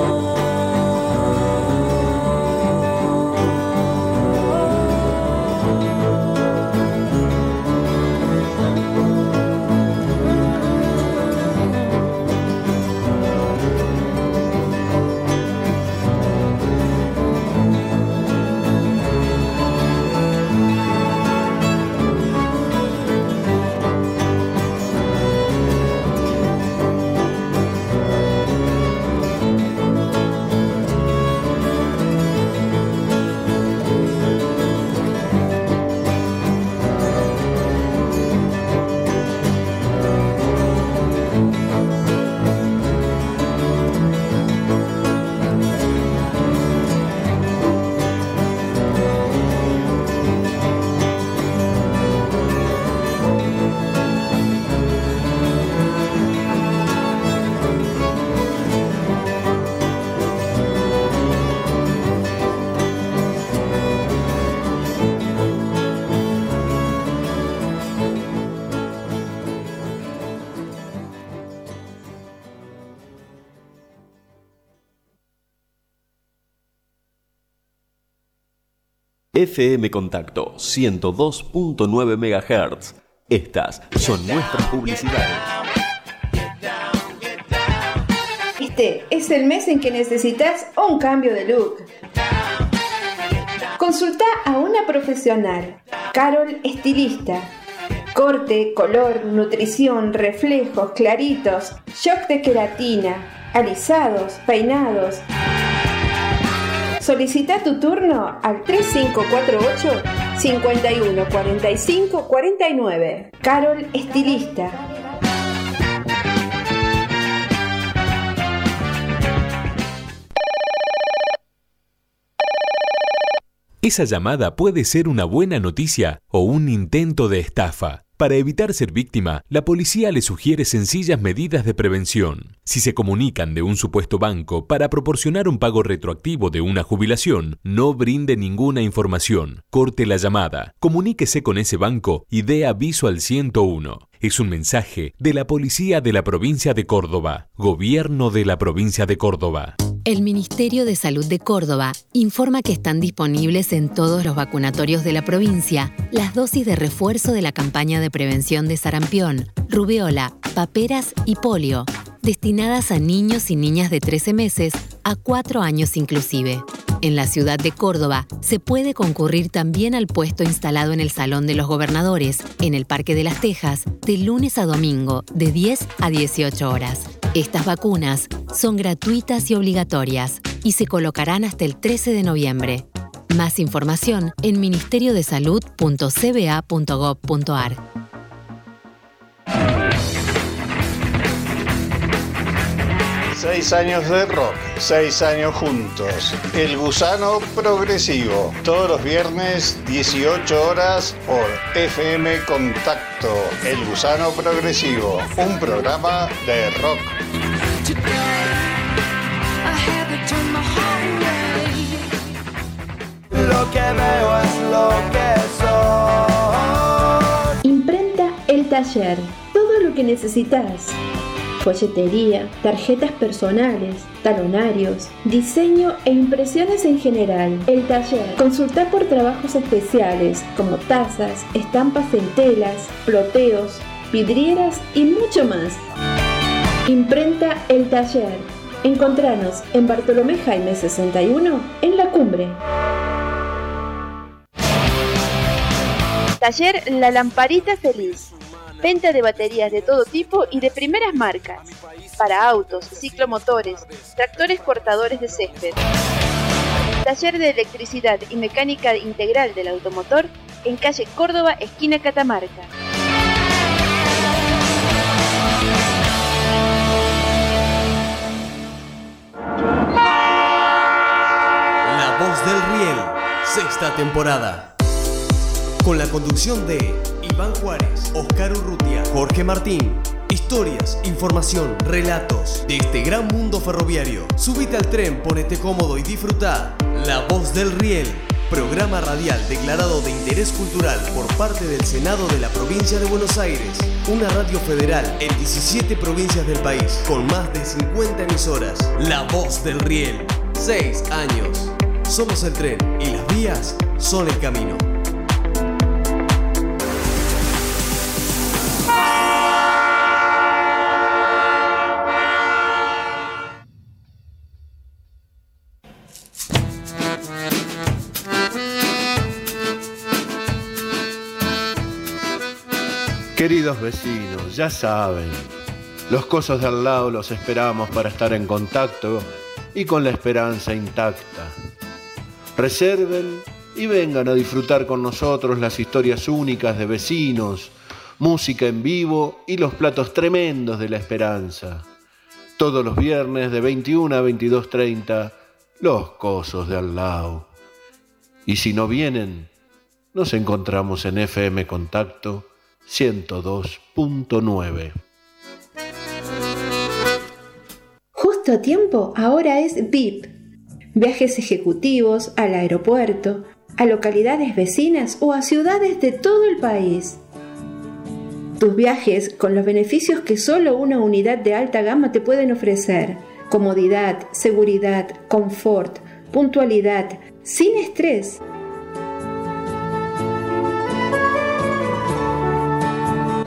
FM Contacto 102.9 MHz. Estas son nuestras publicidades. Este es el mes en que necesitas un cambio de look. Consulta a una profesional, Carol Estilista. Corte, color, nutrición, reflejos, claritos, shock de queratina, alisados, peinados. Solicita tu turno al 3548 51 45 49. Carol Estilista. Esa llamada puede ser una buena noticia o un intento de estafa. Para evitar ser víctima, la policía le sugiere sencillas medidas de prevención. Si se comunican de un supuesto banco para proporcionar un pago retroactivo de una jubilación, no brinde ninguna información. Corte la llamada, comuníquese con ese banco y dé aviso al 101. Es un mensaje de la Policía de la Provincia de Córdoba, Gobierno de la Provincia de Córdoba. El Ministerio de Salud de Córdoba informa que están disponibles en todos los vacunatorios de la provincia las dosis de refuerzo de la campaña de prevención de sarampión, rubéola, paperas y polio, destinadas a niños y niñas de 13 meses a 4 años inclusive. En la ciudad de Córdoba se puede concurrir también al puesto instalado en el Salón de los Gobernadores, en el Parque de las Tejas, de lunes a domingo, de 10 a 18 horas. Estas vacunas son gratuitas y obligatorias y se colocarán hasta el 13 de noviembre. Más información en ministeriodesalud.cba.gov.ar. 6 años de rock, 6 años juntos. El Gusano Progresivo. Todos los viernes, 18 horas, por FM Contacto. El Gusano Progresivo. Un programa de rock. Lo que veo es lo que soy. Imprenta El Taller. Todo lo que necesitas. Folletería, tarjetas personales, talonarios, diseño e impresiones en general. El Taller. Consulta por trabajos especiales como tazas, estampas en telas, ploteos, vidrieras y mucho más. Imprenta El Taller. Encontranos en Bartolomé Jaime 61 en La Cumbre. Taller La Lamparita Feliz. Venta de baterías de todo tipo y de primeras marcas. Para autos, ciclomotores, tractores cortadores de césped. Taller de electricidad y mecánica integral del automotor en calle Córdoba, esquina Catamarca. La Voz del Riel, 6ª temporada. Con la conducción de Iván Juárez, Oscar Urrutia, Jorge Martín. Historias, información, relatos de este gran mundo ferroviario. Súbite al tren, ponete cómodo y disfruta. La Voz del Riel, programa radial declarado de interés cultural por parte del Senado de la Provincia de Buenos Aires. Una radio federal en 17 provincias del país, con más de 50 emisoras. La Voz del Riel, 6 años. Somos el tren y las vías son el camino. Queridos vecinos, ya saben, los cosos de al lado los esperamos para estar en contacto y con la esperanza intacta. Reserven y vengan a disfrutar con nosotros las historias únicas de vecinos, música en vivo y los platos tremendos de la esperanza. Todos los viernes de 21 a 22:30, los cosos de al lado. Y si no vienen, nos encontramos en FM Contacto 102.9. Justo a tiempo, ahora es VIP. Viajes ejecutivos al aeropuerto, a localidades vecinas o a ciudades de todo el país. Tus viajes con los beneficios que solo una unidad de alta gama te pueden ofrecer. Comodidad, seguridad, confort, puntualidad, sin estrés.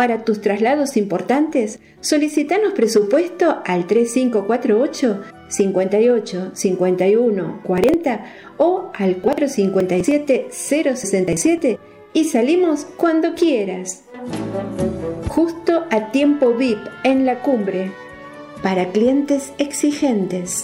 Para tus traslados importantes, solicitanos presupuesto al 3548 58 51 40 o al 457 067 y salimos cuando quieras. Justo a tiempo VIP en La Cumbre, para clientes exigentes.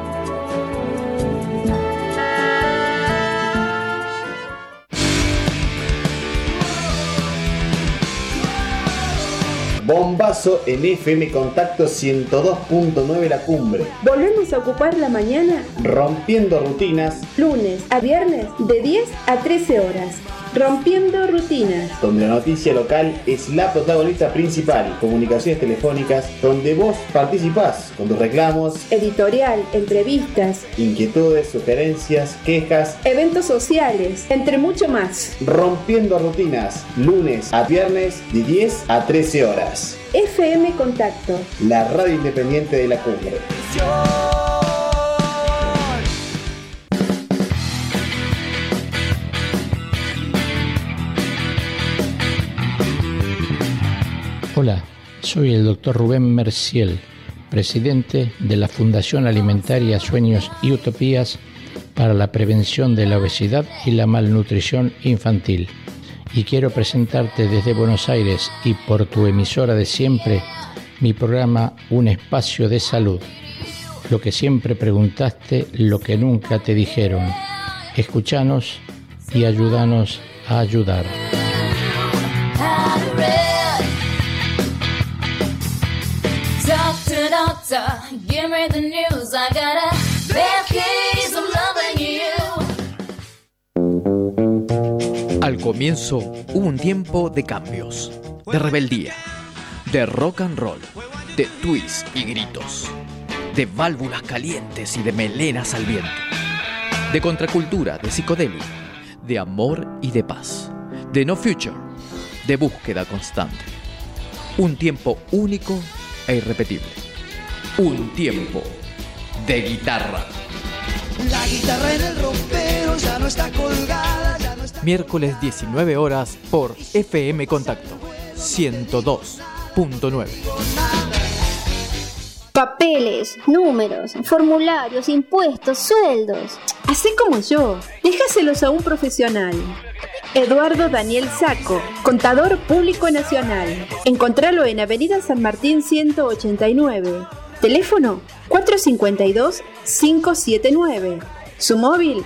Bombazo en FM Contacto 102.9 La Cumbre. Volvemos a ocupar la mañana rompiendo rutinas, lunes a viernes de 10 a 13 horas. Rompiendo rutinas, donde la noticia local es la protagonista principal. Comunicaciones telefónicas donde vos participás con tus reclamos, editorial, entrevistas, inquietudes, sugerencias, quejas, eventos sociales, entre mucho más. Rompiendo rutinas, lunes a viernes de 10 a 13 horas. FM Contacto, la radio independiente de La Cumbre. Hola, soy el Dr. Rubén Merciel, presidente de la Fundación Alimentaria Sueños y Utopías para la Prevención de la Obesidad y la Malnutrición Infantil. Y quiero presentarte desde Buenos Aires y por tu emisora de siempre mi programa Un Espacio de Salud. Lo que siempre preguntaste, lo que nunca te dijeron. Escuchanos y ayúdanos a ayudar. Give me the news. I got a bad case of loving you. Al comienzo hubo un tiempo de cambios, de rebeldía, de rock and roll, de twists y gritos, de válvulas calientes y de melenas al viento, de contracultura, de psicodelia, de amor y de paz, de no future, de búsqueda constante. Un tiempo único e irrepetible. Un tiempo de guitarra. La guitarra en el ropero ya no está colgada, ya no está... Miércoles 19 horas por FM Contacto 102.9. Papeles, números, formularios, impuestos, sueldos. Hacé como yo, déjaselos a un profesional. Eduardo Daniel Sacco, Contador Público Nacional. Encontralo en Avenida San Martín 189. Teléfono 452-579. Su móvil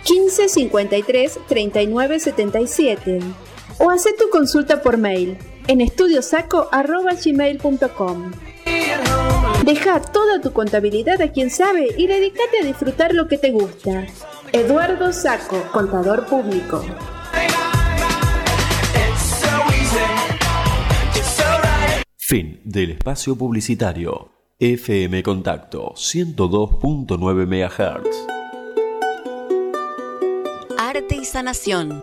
1553-3977. O haz tu consulta por mail en estudiosaco@gmail.com. Deja toda tu contabilidad a quien sabe y dedícate a disfrutar lo que te gusta. Eduardo Sacco, Contador Público. Fin del espacio publicitario. FM Contacto 102.9 MHz. Arte y sanación.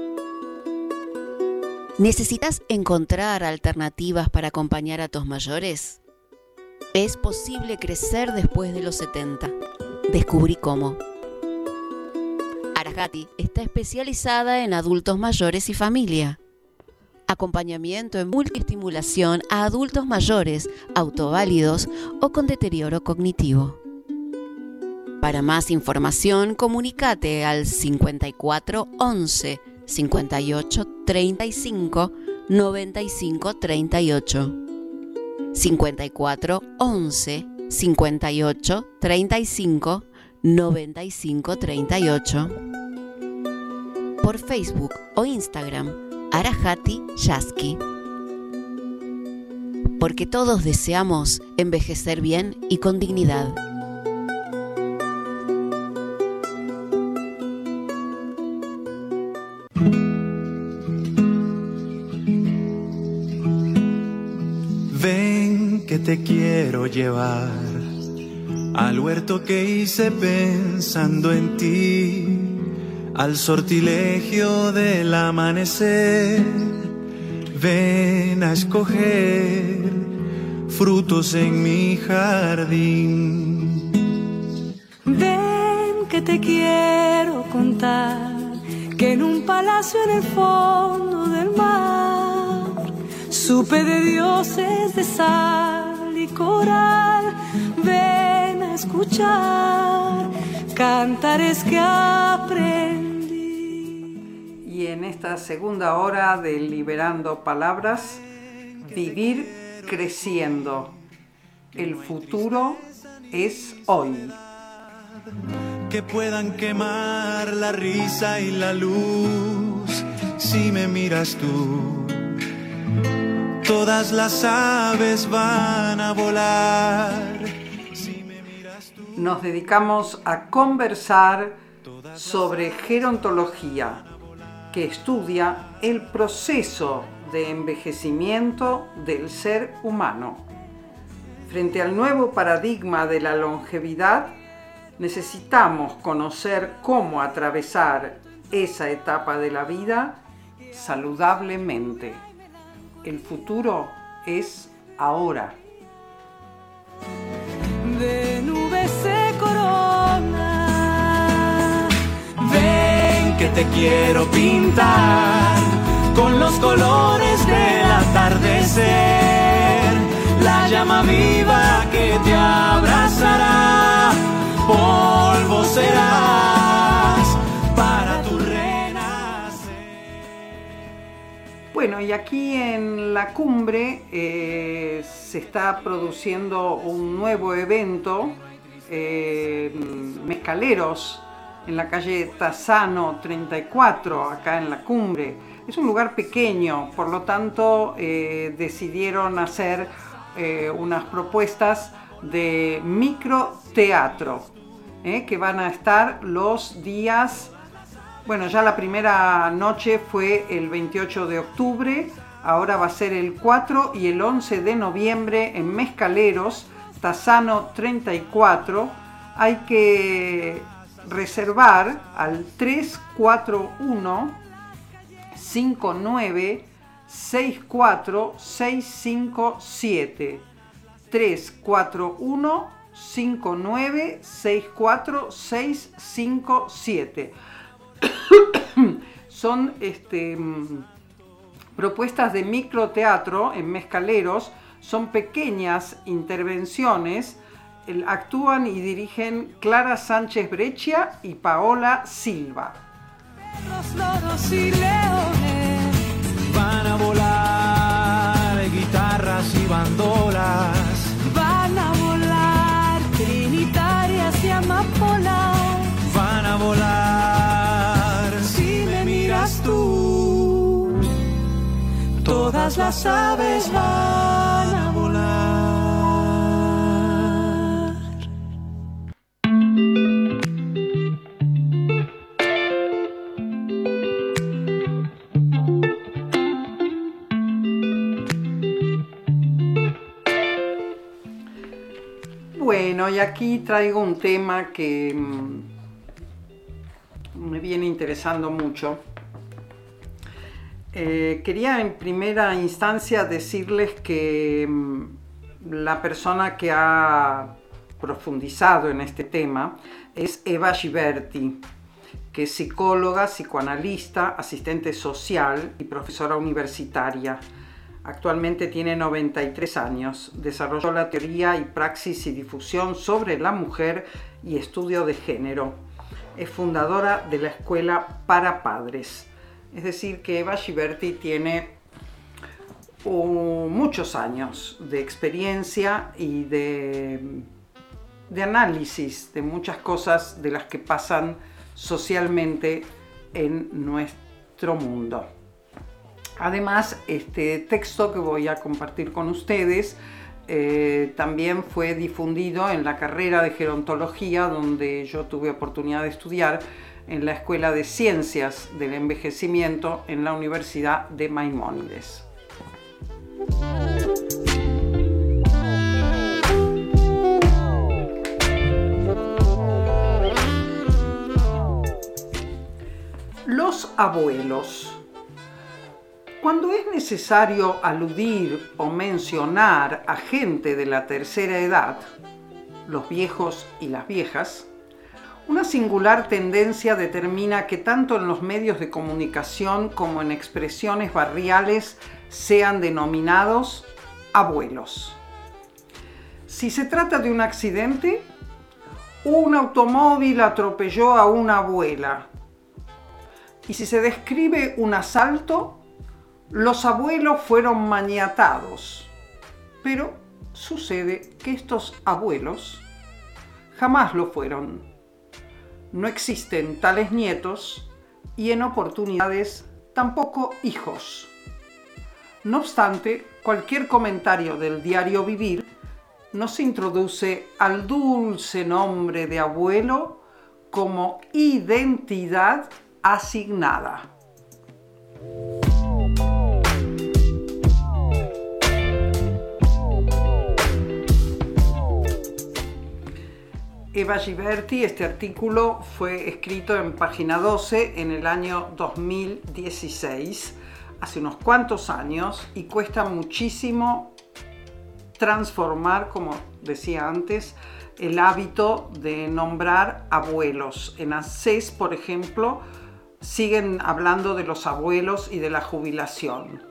¿Necesitas encontrar alternativas para acompañar a tus mayores? Es posible crecer después de los 70. Descubrí cómo. Arajati está especializada en adultos mayores y familia. Acompañamiento en multiestimulación a adultos mayores, autoválidos o con deterioro cognitivo. Para más información, comunícate al 54 11 58 35 95 38. 54 11 58 35 95 38. Por Facebook o Instagram, Arajati Yasky. Porque todos deseamos envejecer bien y con dignidad. Ven que te quiero llevar al huerto que hice pensando en ti, al sortilegio del amanecer. Ven a escoger frutos en mi jardín. Ven que te quiero contar que en un palacio en el fondo del mar Supe de dioses de sal y coral, ven a escuchar cantares que aprendí. Y en esta segunda hora de Liberando Palabras, vivir creciendo. El futuro es hoy. Que puedan quemar la risa y la luz si me miras tú. Todas las aves van a volar. Nos dedicamos a conversar sobre gerontología, que estudia el proceso de envejecimiento del ser humano. Frente al nuevo paradigma de la longevidad, necesitamos conocer cómo atravesar esa etapa de la vida saludablemente. El futuro es ahora. De nubes se corona. Ven que te quiero pintar con los colores del atardecer. La llama viva que te abrazará. Polvo serás para tu renacer. Bueno, y aquí en la cumbre se está produciendo un nuevo evento, Mezcaleros, en la calle Tazzano 34, acá en la cumbre. Es un lugar pequeño, por lo tanto decidieron hacer unas propuestas de microteatro, que van a estar los días, bueno, ya la primera noche fue el 28 de octubre, ahora va a ser el 4 y el 11 de noviembre en Mezcaleros, Tazzano 34. Hay que reservar al 341 59 64 657 341 59 64 657. Son propuestas de microteatro en Mezcaleros, son pequeñas intervenciones. Actúan y dirigen Clara Sánchez Breccia y Paola Silva. Los loros y leones van a volar, guitarras y bandolas van a volar, trinitarias y amapolas van a volar. Si me miras tú, todas las aves van a volar. Bueno, y aquí traigo un tema que me viene interesando mucho. Quería en primera instancia decirles que la persona que ha profundizado en este tema es Eva Giberti, que es psicóloga, psicoanalista, asistente social y profesora universitaria. Actualmente tiene 93 años. Desarrolló la teoría y praxis y difusión sobre la mujer y estudio de género. Es fundadora de la Escuela para Padres. Es decir, que Eva Giberti tiene muchos años de experiencia y de análisis de muchas cosas de las que pasan socialmente en nuestro mundo. Además, este texto que voy a compartir con ustedes también fue difundido en la carrera de gerontología, donde yo tuve oportunidad de estudiar en la Escuela de Ciencias del Envejecimiento en la Universidad de Maimónides. Los abuelos. Cuando es necesario aludir o mencionar a gente de la tercera edad, los viejos y las viejas, Una singular tendencia determina que tanto en los medios de comunicación como en expresiones barriales sean denominados abuelos. Si se trata de un accidente, un automóvil atropelló a una abuela. Y si se describe un asalto, los abuelos fueron maniatados. Pero sucede que estos abuelos jamás lo fueron. No existen tales nietos y en oportunidades tampoco hijos. No obstante, cualquier comentario del diario vivir nos introduce al dulce nombre de abuelo como identidad asignada. Eva Giberti, este artículo fue escrito en Página 12 en el año 2016, hace unos cuantos años, y cuesta muchísimo transformar, como decía antes, el hábito de nombrar abuelos. En ACES, por ejemplo, siguen hablando de los abuelos y de la jubilación.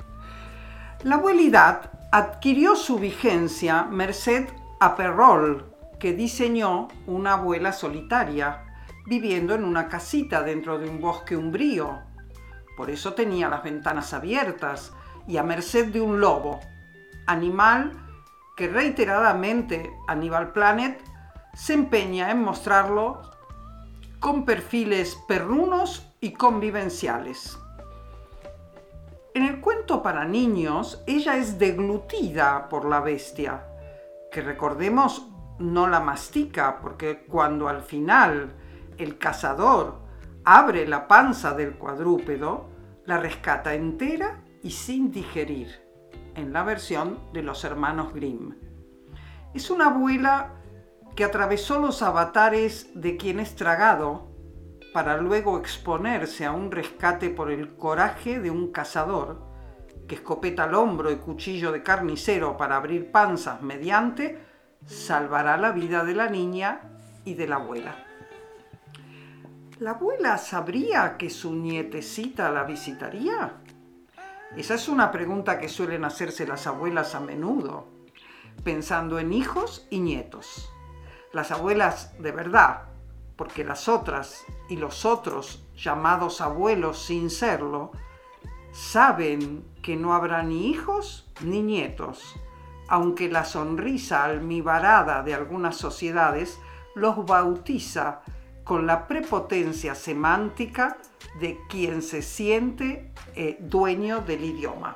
La abuelidad adquirió su vigencia merced a Perrault, que diseñó una abuela solitaria, viviendo en una casita dentro de un bosque umbrío. Por eso tenía las ventanas abiertas y a merced de un lobo, animal que reiteradamente Animal Planet se empeña en mostrarlo con perfiles perrunos y convivenciales. En el cuento para niños, ella es deglutida por la bestia, que recordemos no la mastica, porque cuando al final el cazador abre la panza del cuadrúpedo, la rescata entera y sin digerir, en la versión de los hermanos Grimm. Es una abuela que atravesó los avatares de quien es tragado para luego exponerse a un rescate por el coraje de un cazador que escopeta al hombro y cuchillo de carnicero para abrir panzas mediante salvará la vida de la niña y de la abuela. ¿La abuela sabría que su nietecita la visitaría? Esa es una pregunta que suelen hacerse las abuelas a menudo, pensando en hijos y nietos. Las abuelas de verdad, porque las otras y los otros llamados abuelos sin serlo, saben que no habrá ni hijos ni nietos, aunque la sonrisa almibarada de algunas sociedades los bautiza con la prepotencia semántica de quien se siente dueño del idioma.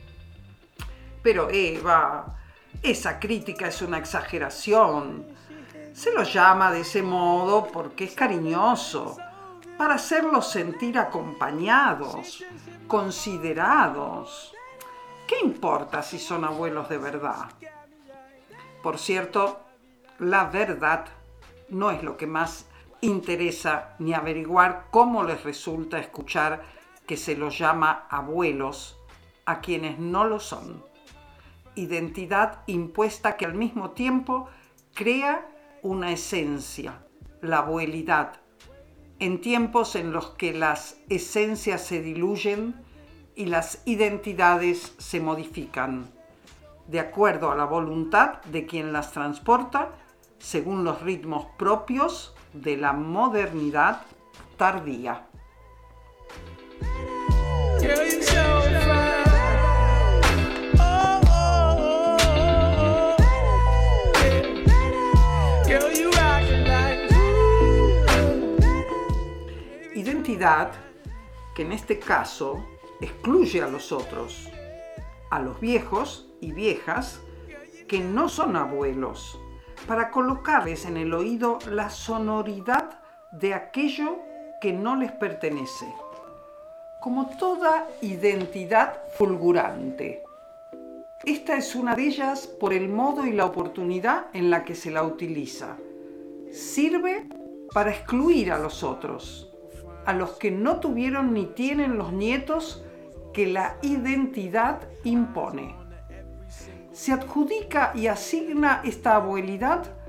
Pero Eva, esa crítica es una exageración. Se los llama de ese modo porque es cariñoso, para hacerlos sentir acompañados, considerados. ¿Qué importa si son abuelos de verdad? Por cierto, la verdad no es lo que más interesa ni averiguar cómo les resulta escuchar que se los llama abuelos a quienes no lo son. Identidad impuesta que al mismo tiempo crea una esencia, la abuelidad, en tiempos en los que las esencias se diluyen y las identidades se modifican, de acuerdo a la voluntad de quien las transporta, según los ritmos propios de la modernidad tardía. Identidad que en este caso excluye a los otros, a los viejos y viejas que no son abuelos, para colocarles en el oído la sonoridad de aquello que no les pertenece, como toda identidad fulgurante. Esta es una de ellas por el modo y la oportunidad en la que se la utiliza. Sirve para excluir a los otros, a los que no tuvieron ni tienen los nietos que la identidad impone. Se adjudica y asigna esta abuelidad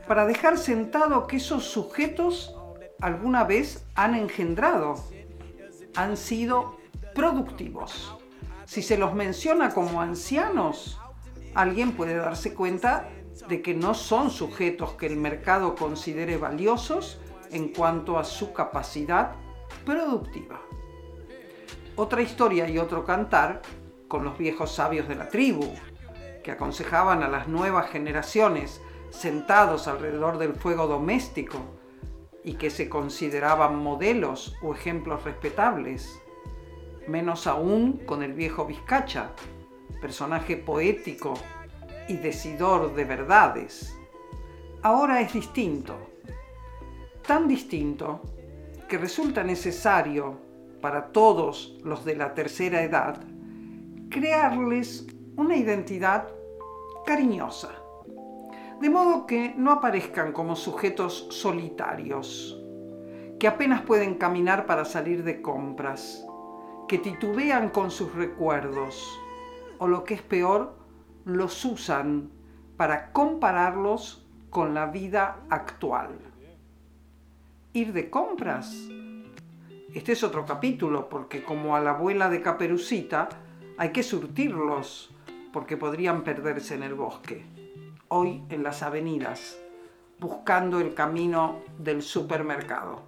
para dejar sentado que esos sujetos alguna vez han engendrado, han sido productivos. Si se los menciona como ancianos, alguien puede darse cuenta de que no son sujetos que el mercado considere valiosos en cuanto a su capacidad productiva. Otra historia y otro cantar con los viejos sabios de la tribu, que aconsejaban a las nuevas generaciones sentados alrededor del fuego doméstico y que se consideraban modelos o ejemplos respetables. Menos aún con el viejo Vizcacha, personaje poético y decidor de verdades. Ahora es distinto, tan distinto que resulta necesario para todos los de la tercera edad crearles una identidad cariñosa, de modo que no aparezcan como sujetos solitarios, que apenas pueden caminar para salir de compras, que titubean con sus recuerdos, o lo que es peor, los usan para compararlos con la vida actual. ¿Ir de compras? Este es otro capítulo, porque como a la abuela de Caperucita, hay que surtirlos, porque podrían perderse en el bosque. Hoy en las avenidas, buscando el camino del supermercado.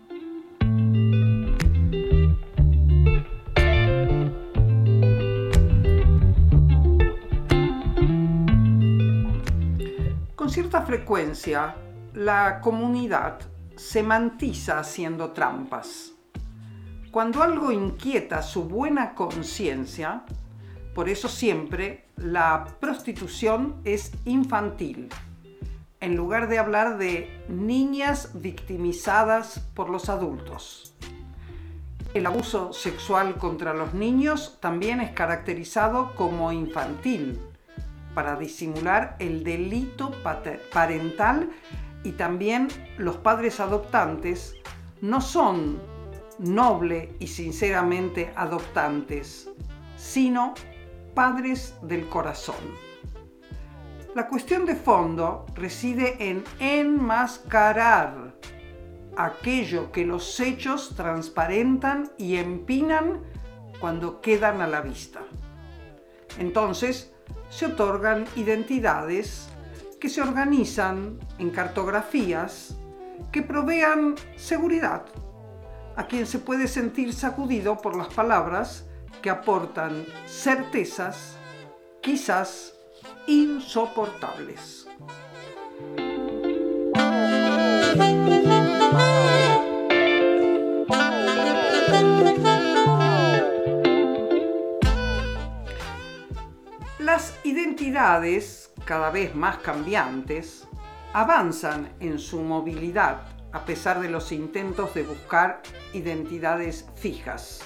Con cierta frecuencia, la comunidad se mantiza haciendo trampas. Cuando algo inquieta su buena conciencia, por eso siempre la prostitución es infantil, en lugar de hablar de niñas victimizadas por los adultos. El abuso sexual contra los niños también es caracterizado como infantil, para disimular el delito parental, y también los padres adoptantes no son noble y sinceramente adoptantes, sino padres del corazón. La cuestión de fondo reside en enmascarar aquello que los hechos transparentan y empinan cuando quedan a la vista. Entonces, se otorgan identidades que se organizan en cartografías que provean seguridad a quien se puede sentir sacudido por las palabras que aportan certezas, quizás insoportables. Las identidades, cada vez más cambiantes, avanzan en su movilidad a pesar de los intentos de buscar identidades fijas.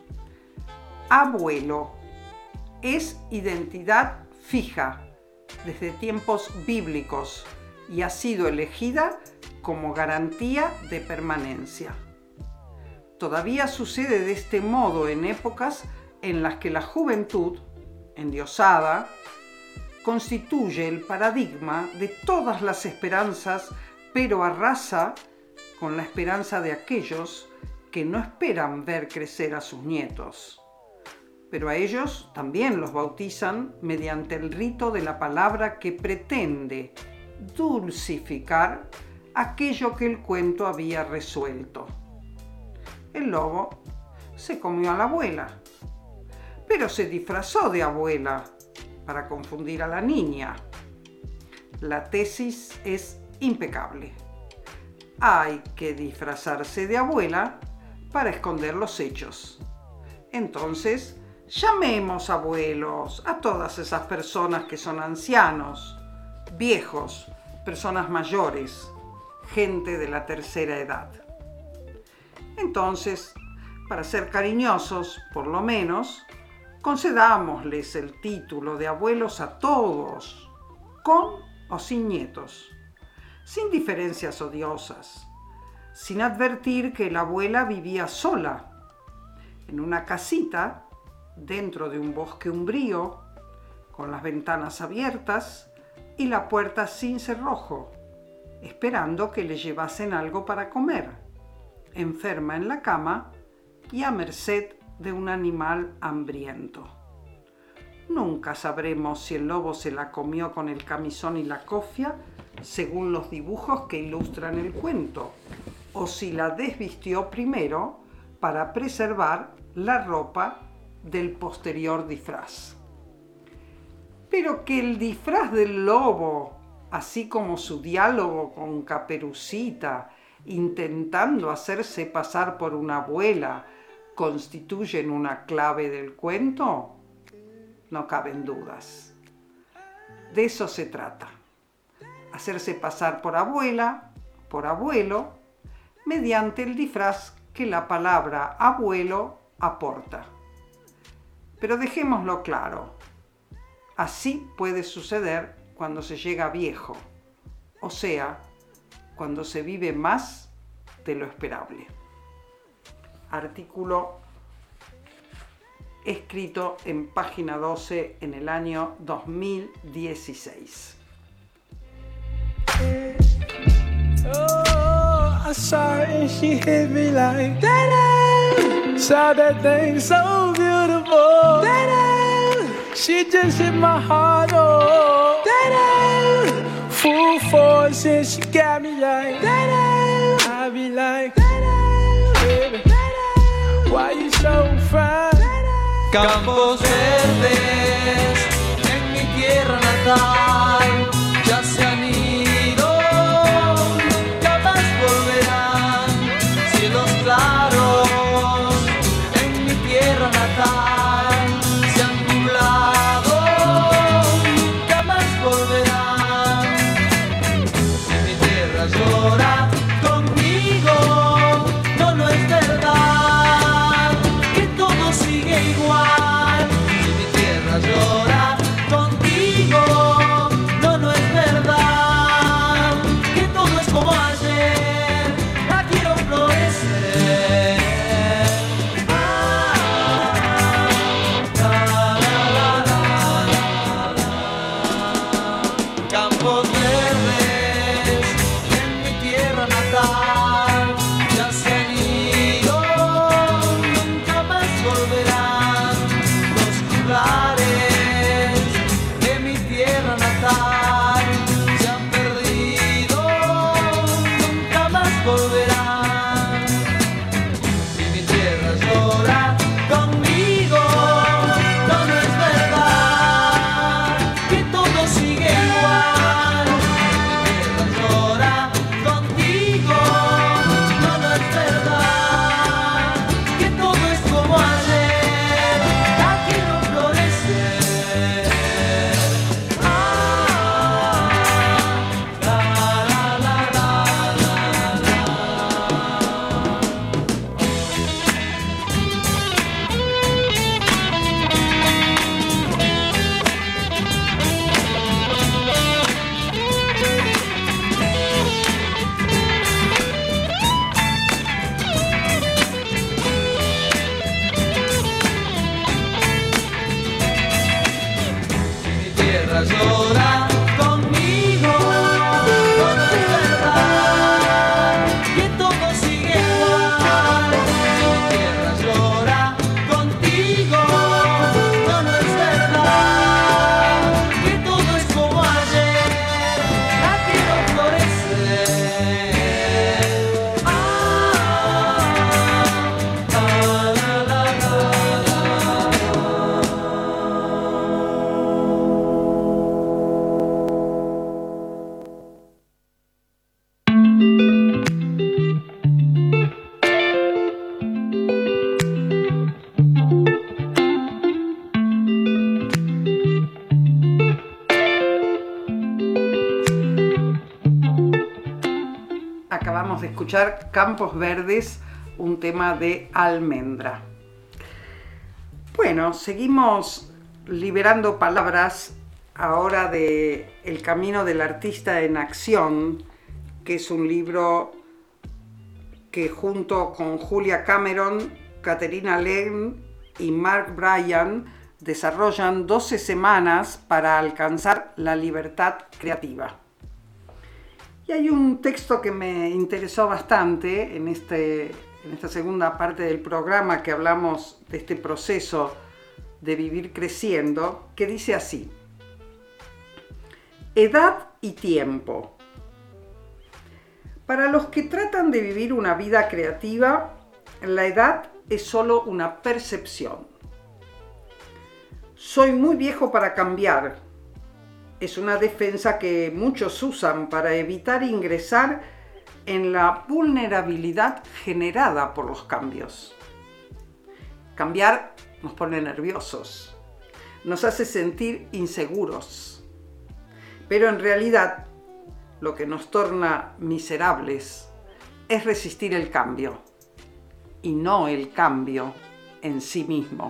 Abuelo es identidad fija desde tiempos bíblicos y ha sido elegida como garantía de permanencia. Todavía sucede de este modo en épocas en las que la juventud, endiosada, constituye el paradigma de todas las esperanzas, pero arrasa con la esperanza de aquellos que no esperan ver crecer a sus nietos. Pero a ellos también los bautizan mediante el rito de la palabra que pretende dulcificar aquello que el cuento había resuelto. El lobo se comió a la abuela, pero se disfrazó de abuela para confundir a la niña. La tesis es impecable. Hay que disfrazarse de abuela para esconder los hechos. Entonces, llamemos abuelos a todas esas personas que son ancianos, viejos, personas mayores, gente de la tercera edad. Entonces, para ser cariñosos, por lo menos, concedámosles el título de abuelos a todos, con o sin nietos, sin diferencias odiosas, sin advertir que la abuela vivía sola, en una casita, dentro de un bosque umbrío, con las ventanas abiertas y la puerta sin cerrojo, esperando que le llevasen algo para comer, enferma en la cama y a merced de un animal hambriento. Nunca sabremos si el lobo se la comió con el camisón y la cofia, según los dibujos que ilustran el cuento, o si la desvistió primero para preservar la ropa del posterior disfraz. Pero que el disfraz del lobo, así como su diálogo con Caperucita, intentando hacerse pasar por una abuela, constituyen una clave del cuento, no caben dudas. De eso se trata: hacerse pasar por abuela, por abuelo, mediante el disfraz que la palabra abuelo aporta. Pero dejémoslo claro, así puede suceder cuando se llega viejo, o sea, cuando se vive más de lo esperable. Artículo escrito en página 12 en el año 2016. Oh, I saw her and she hit me like that. Saw that thing so beautiful. That she just hit my heart. Oh, that full force and she got me like that. I be like, baby, why you so fine? Campos verdes en mi tierra natal ya se han ido, nunca más volverán. Cielos claros en mi tierra natal se han nublado, nunca más volverán. Si mi tierra llora conmigo, no es verdad que todo sigue igual. Si mi tierra llora contigo, no es verdad que todo es como ayer. La quiero florecer. Campos verdes en mi tierra natal ya se han ido, nunca más volverán. Los juglares de mi tierra natal se han perdido, nunca más volverán. Si mi tierra llora conmigo, no es verdad que todo sigue igual. Si mi tierra llora contigo, no es verdad que todo es como ayer. La quiero florecer. Mi tierra llora conmigo, no es verdad que todo sigue igual. Si mi tierra llora contigo, no es verdad que todo es como ayer. La quiero florecer. Acabamos de escuchar Campos Verdes, un tema de Almendra. Bueno, seguimos liberando palabras ahora de El camino del artista en acción, que es un libro que junto con Julia Cameron, Caterina Len y Mark Bryan desarrollan 12 semanas para alcanzar la libertad creativa. Y hay un texto que me interesó bastante en esta segunda parte del programa que hablamos de este proceso de vivir creciendo, que dice así: edad y tiempo. Para los que tratan de vivir una vida creativa, la edad es solo una percepción. Soy muy viejo para cambiar. Es una defensa que muchos usan para evitar ingresar en la vulnerabilidad generada por los cambios. Cambiar nos pone nerviosos, nos hace sentir inseguros, pero en realidad lo que nos torna miserables es resistir el cambio y no el cambio en sí mismo.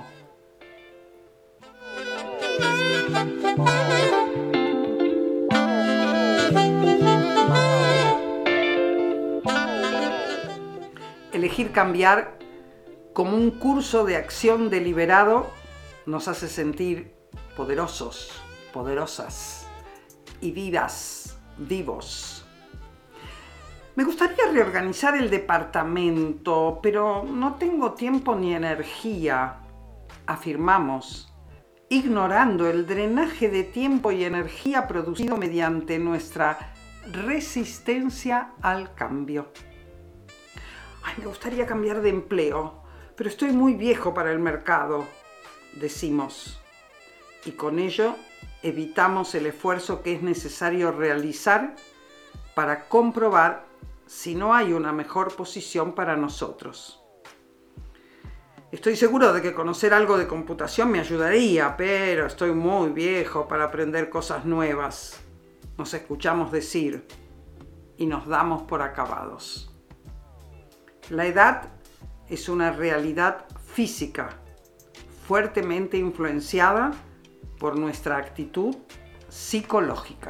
Elegir cambiar como un curso de acción deliberado nos hace sentir poderosos, poderosas y vivas, vivos. Me gustaría reorganizar el departamento, pero no tengo tiempo ni energía, afirmamos, ignorando el drenaje de tiempo y energía producido mediante nuestra resistencia al cambio. Ay, me gustaría cambiar de empleo, pero estoy muy viejo para el mercado, decimos. Y con ello evitamos el esfuerzo que es necesario realizar para comprobar si no hay una mejor posición para nosotros. Estoy seguro de que conocer algo de computación me ayudaría, pero estoy muy viejo para aprender cosas nuevas. Nos escuchamos decir y nos damos por acabados. La edad es una realidad física, fuertemente influenciada por nuestra actitud psicológica.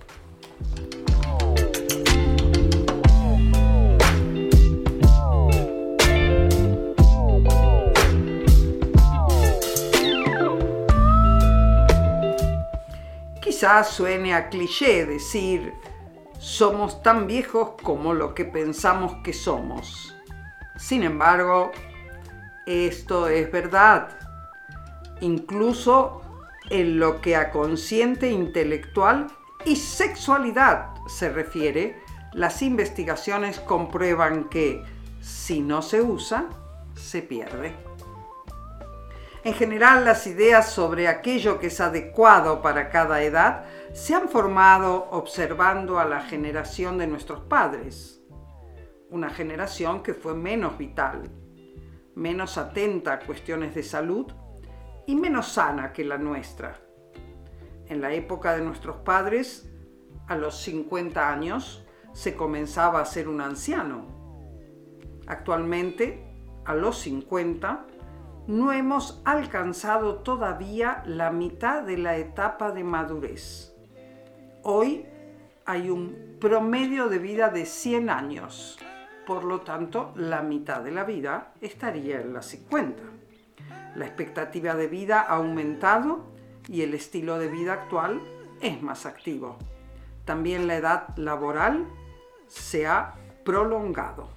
Quizás suene a cliché decir, somos tan viejos como lo que pensamos que somos. Sin embargo, esto es verdad. Incluso en lo que a consciente intelectual y sexualidad se refiere, las investigaciones comprueban que si no se usa, se pierde. En general, las ideas sobre aquello que es adecuado para cada edad se han formado observando a la generación de nuestros padres. Una generación que fue menos vital, menos atenta a cuestiones de salud y menos sana que la nuestra. En la época de nuestros padres, a los 50 años, se comenzaba a ser un anciano. Actualmente, a los 50, no hemos alcanzado todavía la mitad de la etapa de madurez. Hoy hay un promedio de vida de 100 años. Por lo tanto, la mitad de la vida estaría en las 50. La expectativa de vida ha aumentado y el estilo de vida actual es más activo. También la edad laboral se ha prolongado.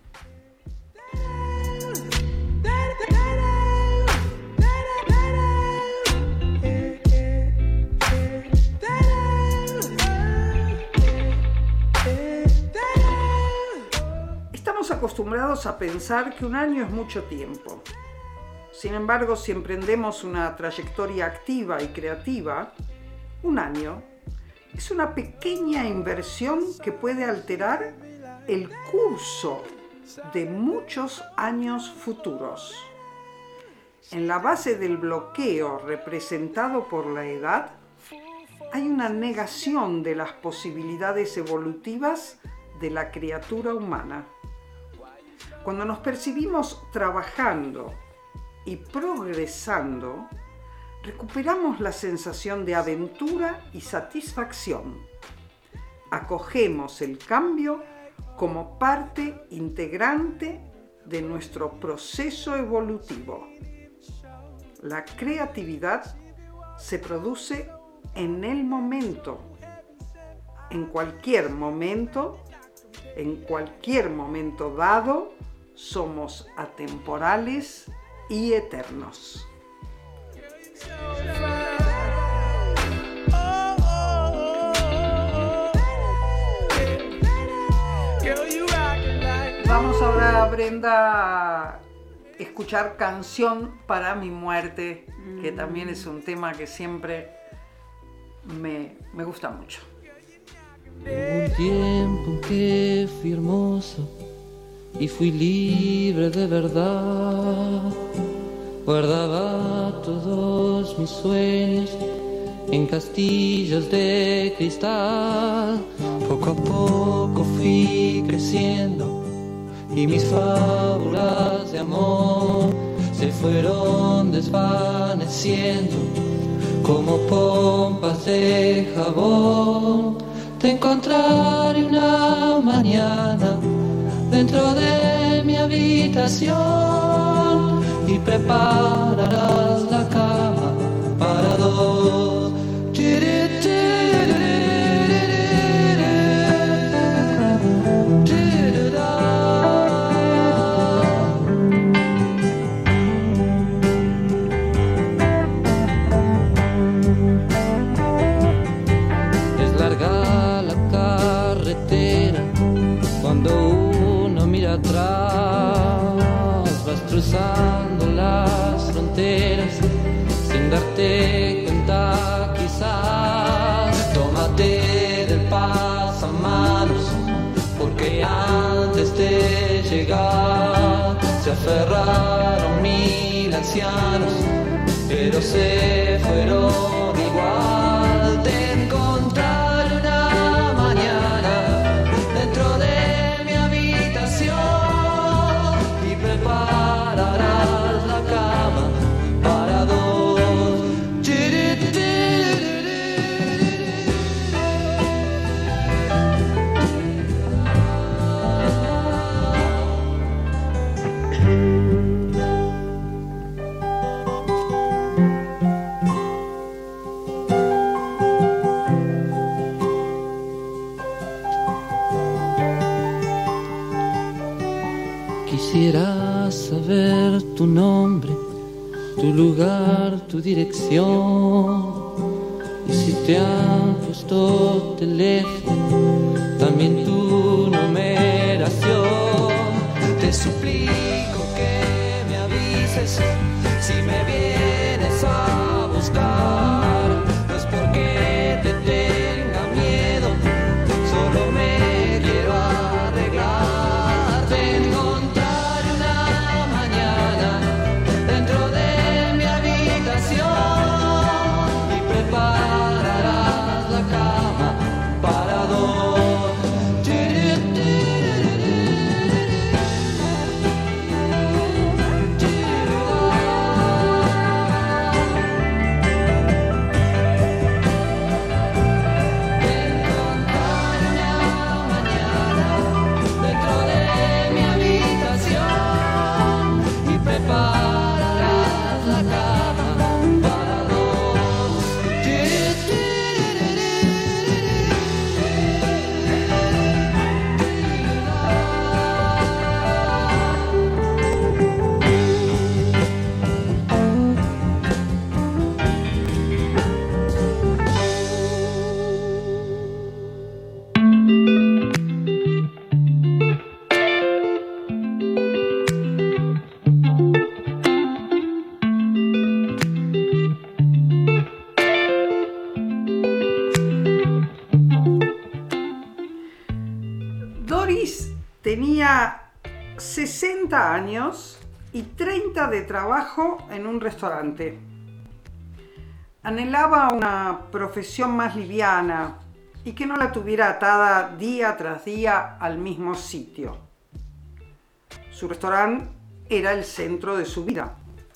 Estamos acostumbrados a pensar que un año es mucho tiempo. Sin embargo, si emprendemos una trayectoria activa y creativa, un año es una pequeña inversión que puede alterar el curso de muchos años futuros. En la base del bloqueo representado por la edad, hay una negación de las posibilidades evolutivas de la criatura humana. Cuando nos percibimos trabajando y progresando, recuperamos la sensación de aventura y satisfacción. Acogemos el cambio como parte integrante de nuestro proceso evolutivo. La creatividad se produce en el momento. En cualquier momento En cualquier momento dado, somos atemporales y eternos. Vamos ahora, Brenda, a escuchar Canción para mi muerte, que también es un tema que siempre me gusta mucho. Hubo un tiempo en que fui hermoso y fui libre de verdad. Guardaba todos mis sueños en castillos de cristal. Poco a poco fui creciendo y mis fábulas de amor se fueron desvaneciendo como pompas de jabón. Te encontraré una mañana dentro de mi habitación y prepararás la cama para dos. Es larga la carretera cuando uno mira atrás, vas cruzando las fronteras sin darte cuenta quizás. Tómate del pasamanos porque antes de llegar se aferraron 1000 ancianos, pero se fueron igual. Te encontraré una mañana dentro de mi habitación y prepararás la cama para dos. Quisiera saber tu nombre, tu lugar, tu dirección. Y si te han puesto teléfono, también tu numeración. Te suplico que me avises si me vienes a buscar. No es porque te tenga miedo, solo me quiero arreglar. Te encontraré una mañana dentro de mi habitación y prepararás la cama para dos. Doris tenía 60 años y 30 de trabajo en un restaurante. Anhelaba una profesión más liviana y que no la tuviera atada día tras día al mismo sitio. Su restaurante era el centro de su vida.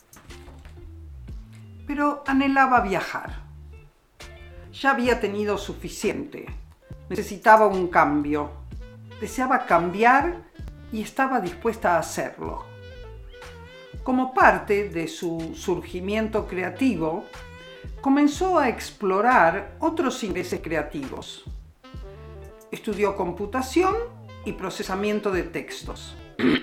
Pero anhelaba viajar. Ya había tenido suficiente. Necesitaba un cambio. Deseaba cambiar y estaba dispuesta a hacerlo. Como parte de su surgimiento creativo, comenzó a explorar otros intereses creativos. Estudió computación y procesamiento de textos.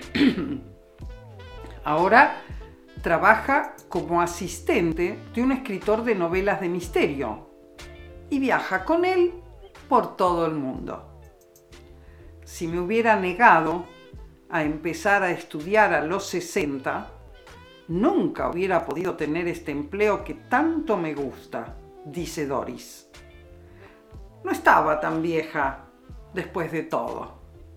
Ahora trabaja como asistente de un escritor de novelas de misterio y viaja con él por todo el mundo. Si me hubiera negado a empezar a estudiar a los 60, nunca hubiera podido tener este empleo que tanto me gusta, dice Doris. No estaba tan vieja después de todo.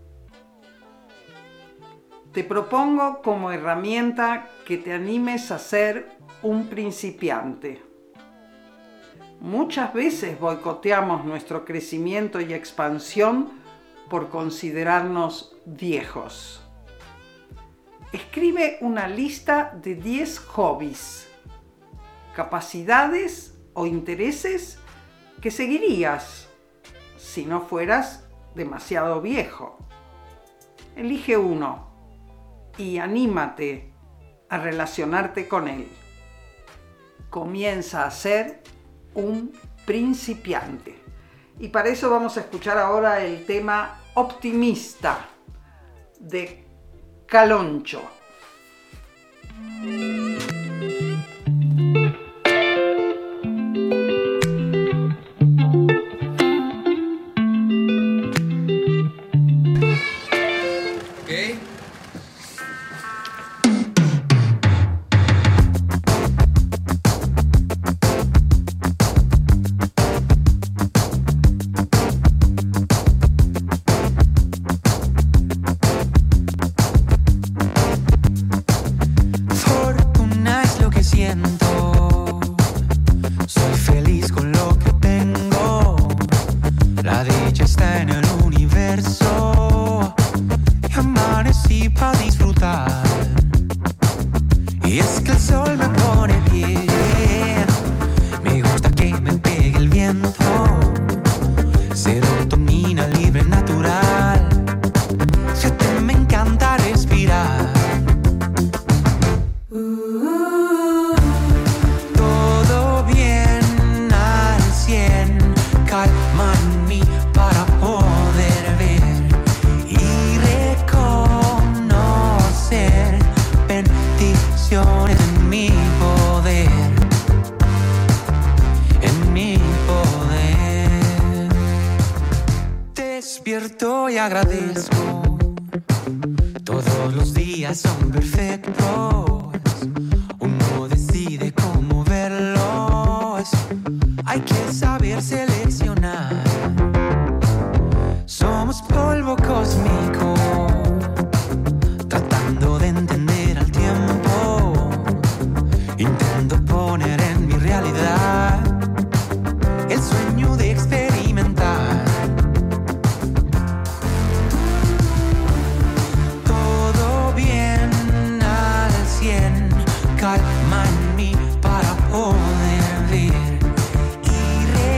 Te propongo como herramienta que te animes a ser un principiante. Muchas veces boicoteamos nuestro crecimiento y expansión por considerarnos viejos. Escribe una lista de 10 hobbies, capacidades o intereses que seguirías si no fueras demasiado viejo. Elige uno y anímate a relacionarte con él. Comienza a ser un principiante. Y para eso vamos a escuchar ahora el tema Optimista de Caloncho. Y agradezco, todos los días son perfectos, uno decide cómo verlos, hay que saber seleccionar, somos polvo cósmico, tratando de entender al tiempo, intento poner en mi realidad el sueño de experimentar. Calma en mí para poder ver y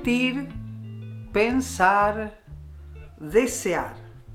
sentir, pensar, desear.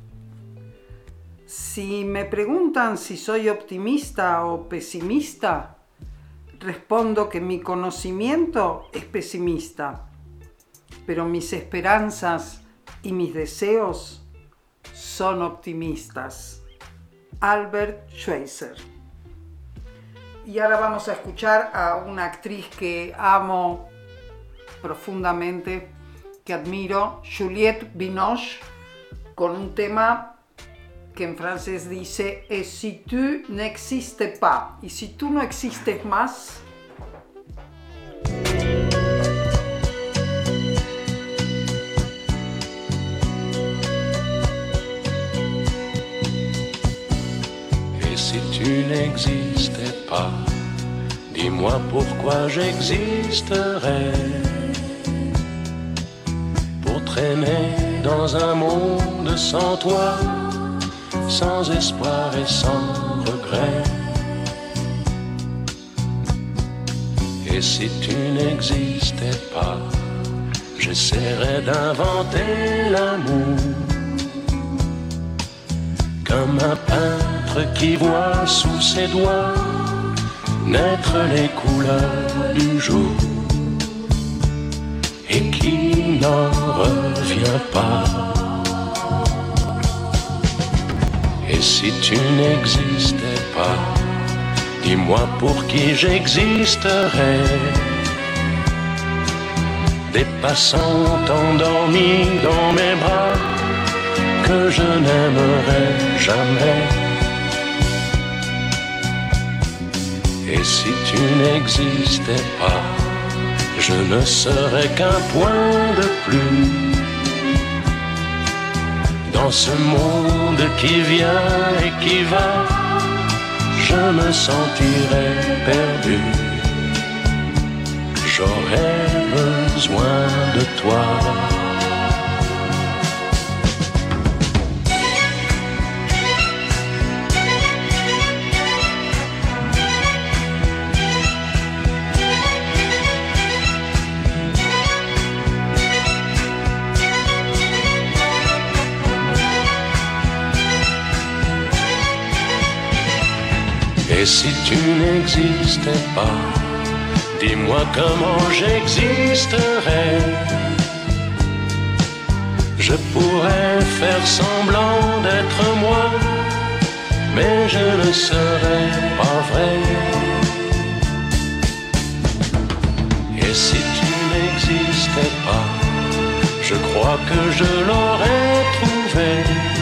Si me preguntan si soy optimista o pesimista, respondo que mi conocimiento es pesimista, pero mis esperanzas y mis deseos son optimistas. Albert Schweitzer. Y ahora vamos a escuchar a una actriz que amo profundamente, que admiro, Juliette Binoche, con un tema que en francés dice Et si tu n'existes pas, y si tú no existes más. Et si tu n'existais pas, dis-moi pourquoi j'existerais. Pour traîner dans un monde sans toi, sans espoir et sans regret. Et si tu n'existais pas, j'essaierais d'inventer l'amour, comme un peintre qui voit sous ses doigts naître les couleurs du jour et qui n'en revient pas. Et si tu n'existais pas, dis-moi pour qui j'existerais. Des passants endormis dans mes bras que je n'aimerais jamais. Et si tu n'existais pas, je ne serais qu'un point de plus dans ce monde qui vient et qui va. Je me sentirais perdu. J'aurais besoin de toi. Et si tu n'existais pas, dis-moi comment j'existerais. Je pourrais faire semblant d'être moi, mais je ne serais pas vrai. Et si tu n'existais pas, je crois que je l'aurais trouvé.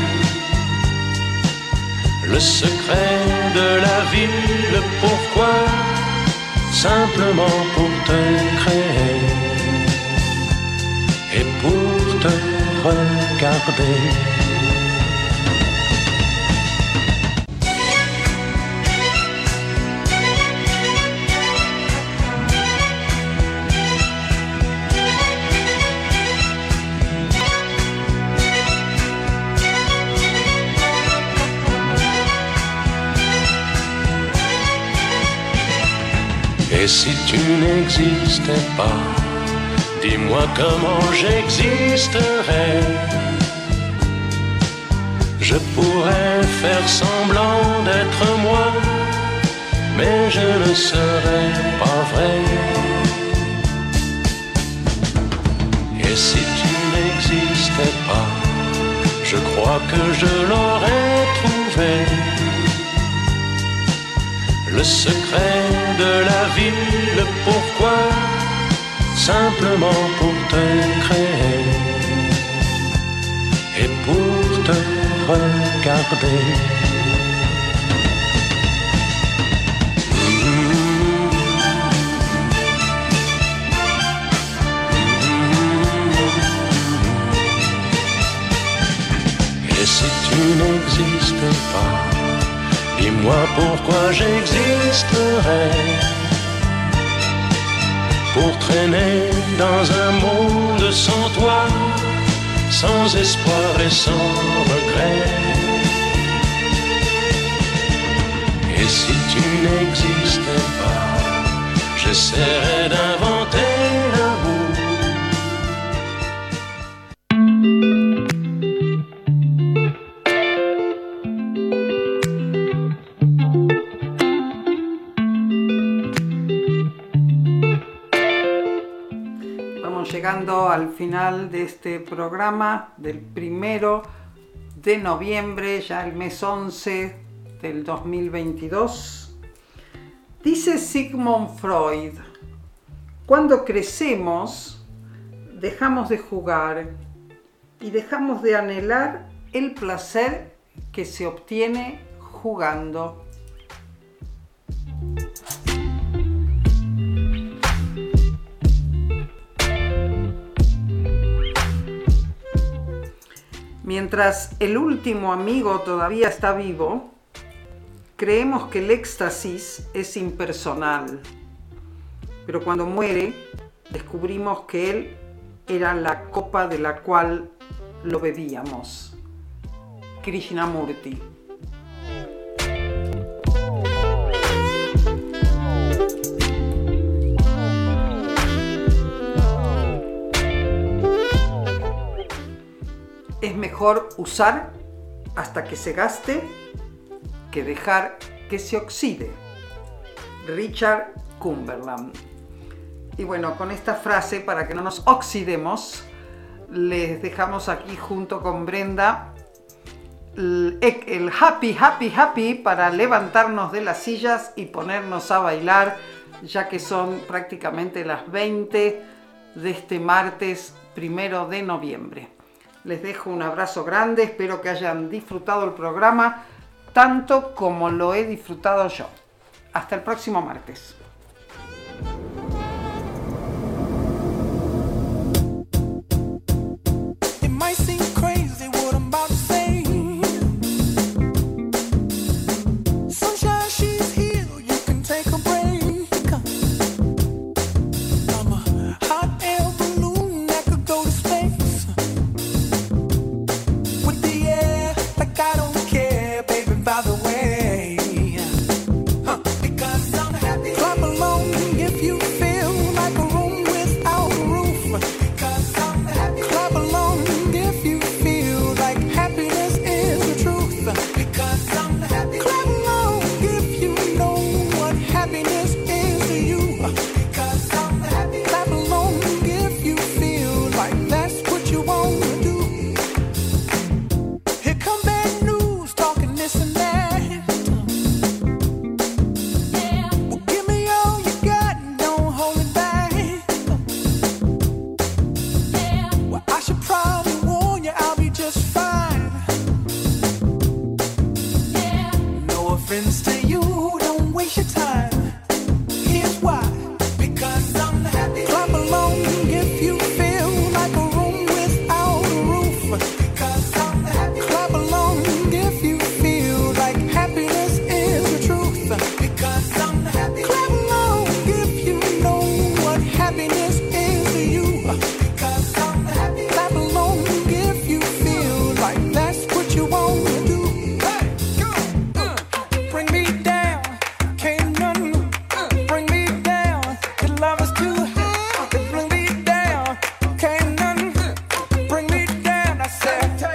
Le secret de la vie, le pourquoi, simplement pour te créer et pour te regarder. Et si tu n'existais pas, dis-moi comment j'existerais. Je pourrais faire semblant d'être moi, mais je ne serais pas vrai. Et si tu n'existais pas, je crois que je l'aurais trouvé. Le secret de la vie, le pourquoi, simplement pour te créer et pour te regarder. Et si tu n'existais pas, dis-moi pourquoi j'existerais. Pour traîner dans un monde sans toi, sans espoir et sans regret. Et si tu n'existais pas, j'essaierais d'inventer l'amour, llegado al final de este programa del 1 de noviembre, ya el mes 11 del 2022. Dice Sigmund Freud: cuando crecemos, dejamos de jugar y dejamos de anhelar el placer que se obtiene jugando. Mientras el último amigo todavía está vivo, creemos que el éxtasis es impersonal. Pero cuando muere, descubrimos que él era la copa de la cual lo bebíamos. Krishnamurti. Es mejor usar hasta que se gaste que dejar que se oxide. Richard Cumberland. Y bueno, con esta frase, para que no nos oxidemos, les dejamos aquí junto con Brenda el happy, happy, happy para levantarnos de las sillas y ponernos a bailar, ya que son prácticamente las 20 de este martes 1 de noviembre. Les dejo un abrazo grande, espero que hayan disfrutado el programa tanto como lo he disfrutado yo. Hasta el próximo martes. Bring me down, I said.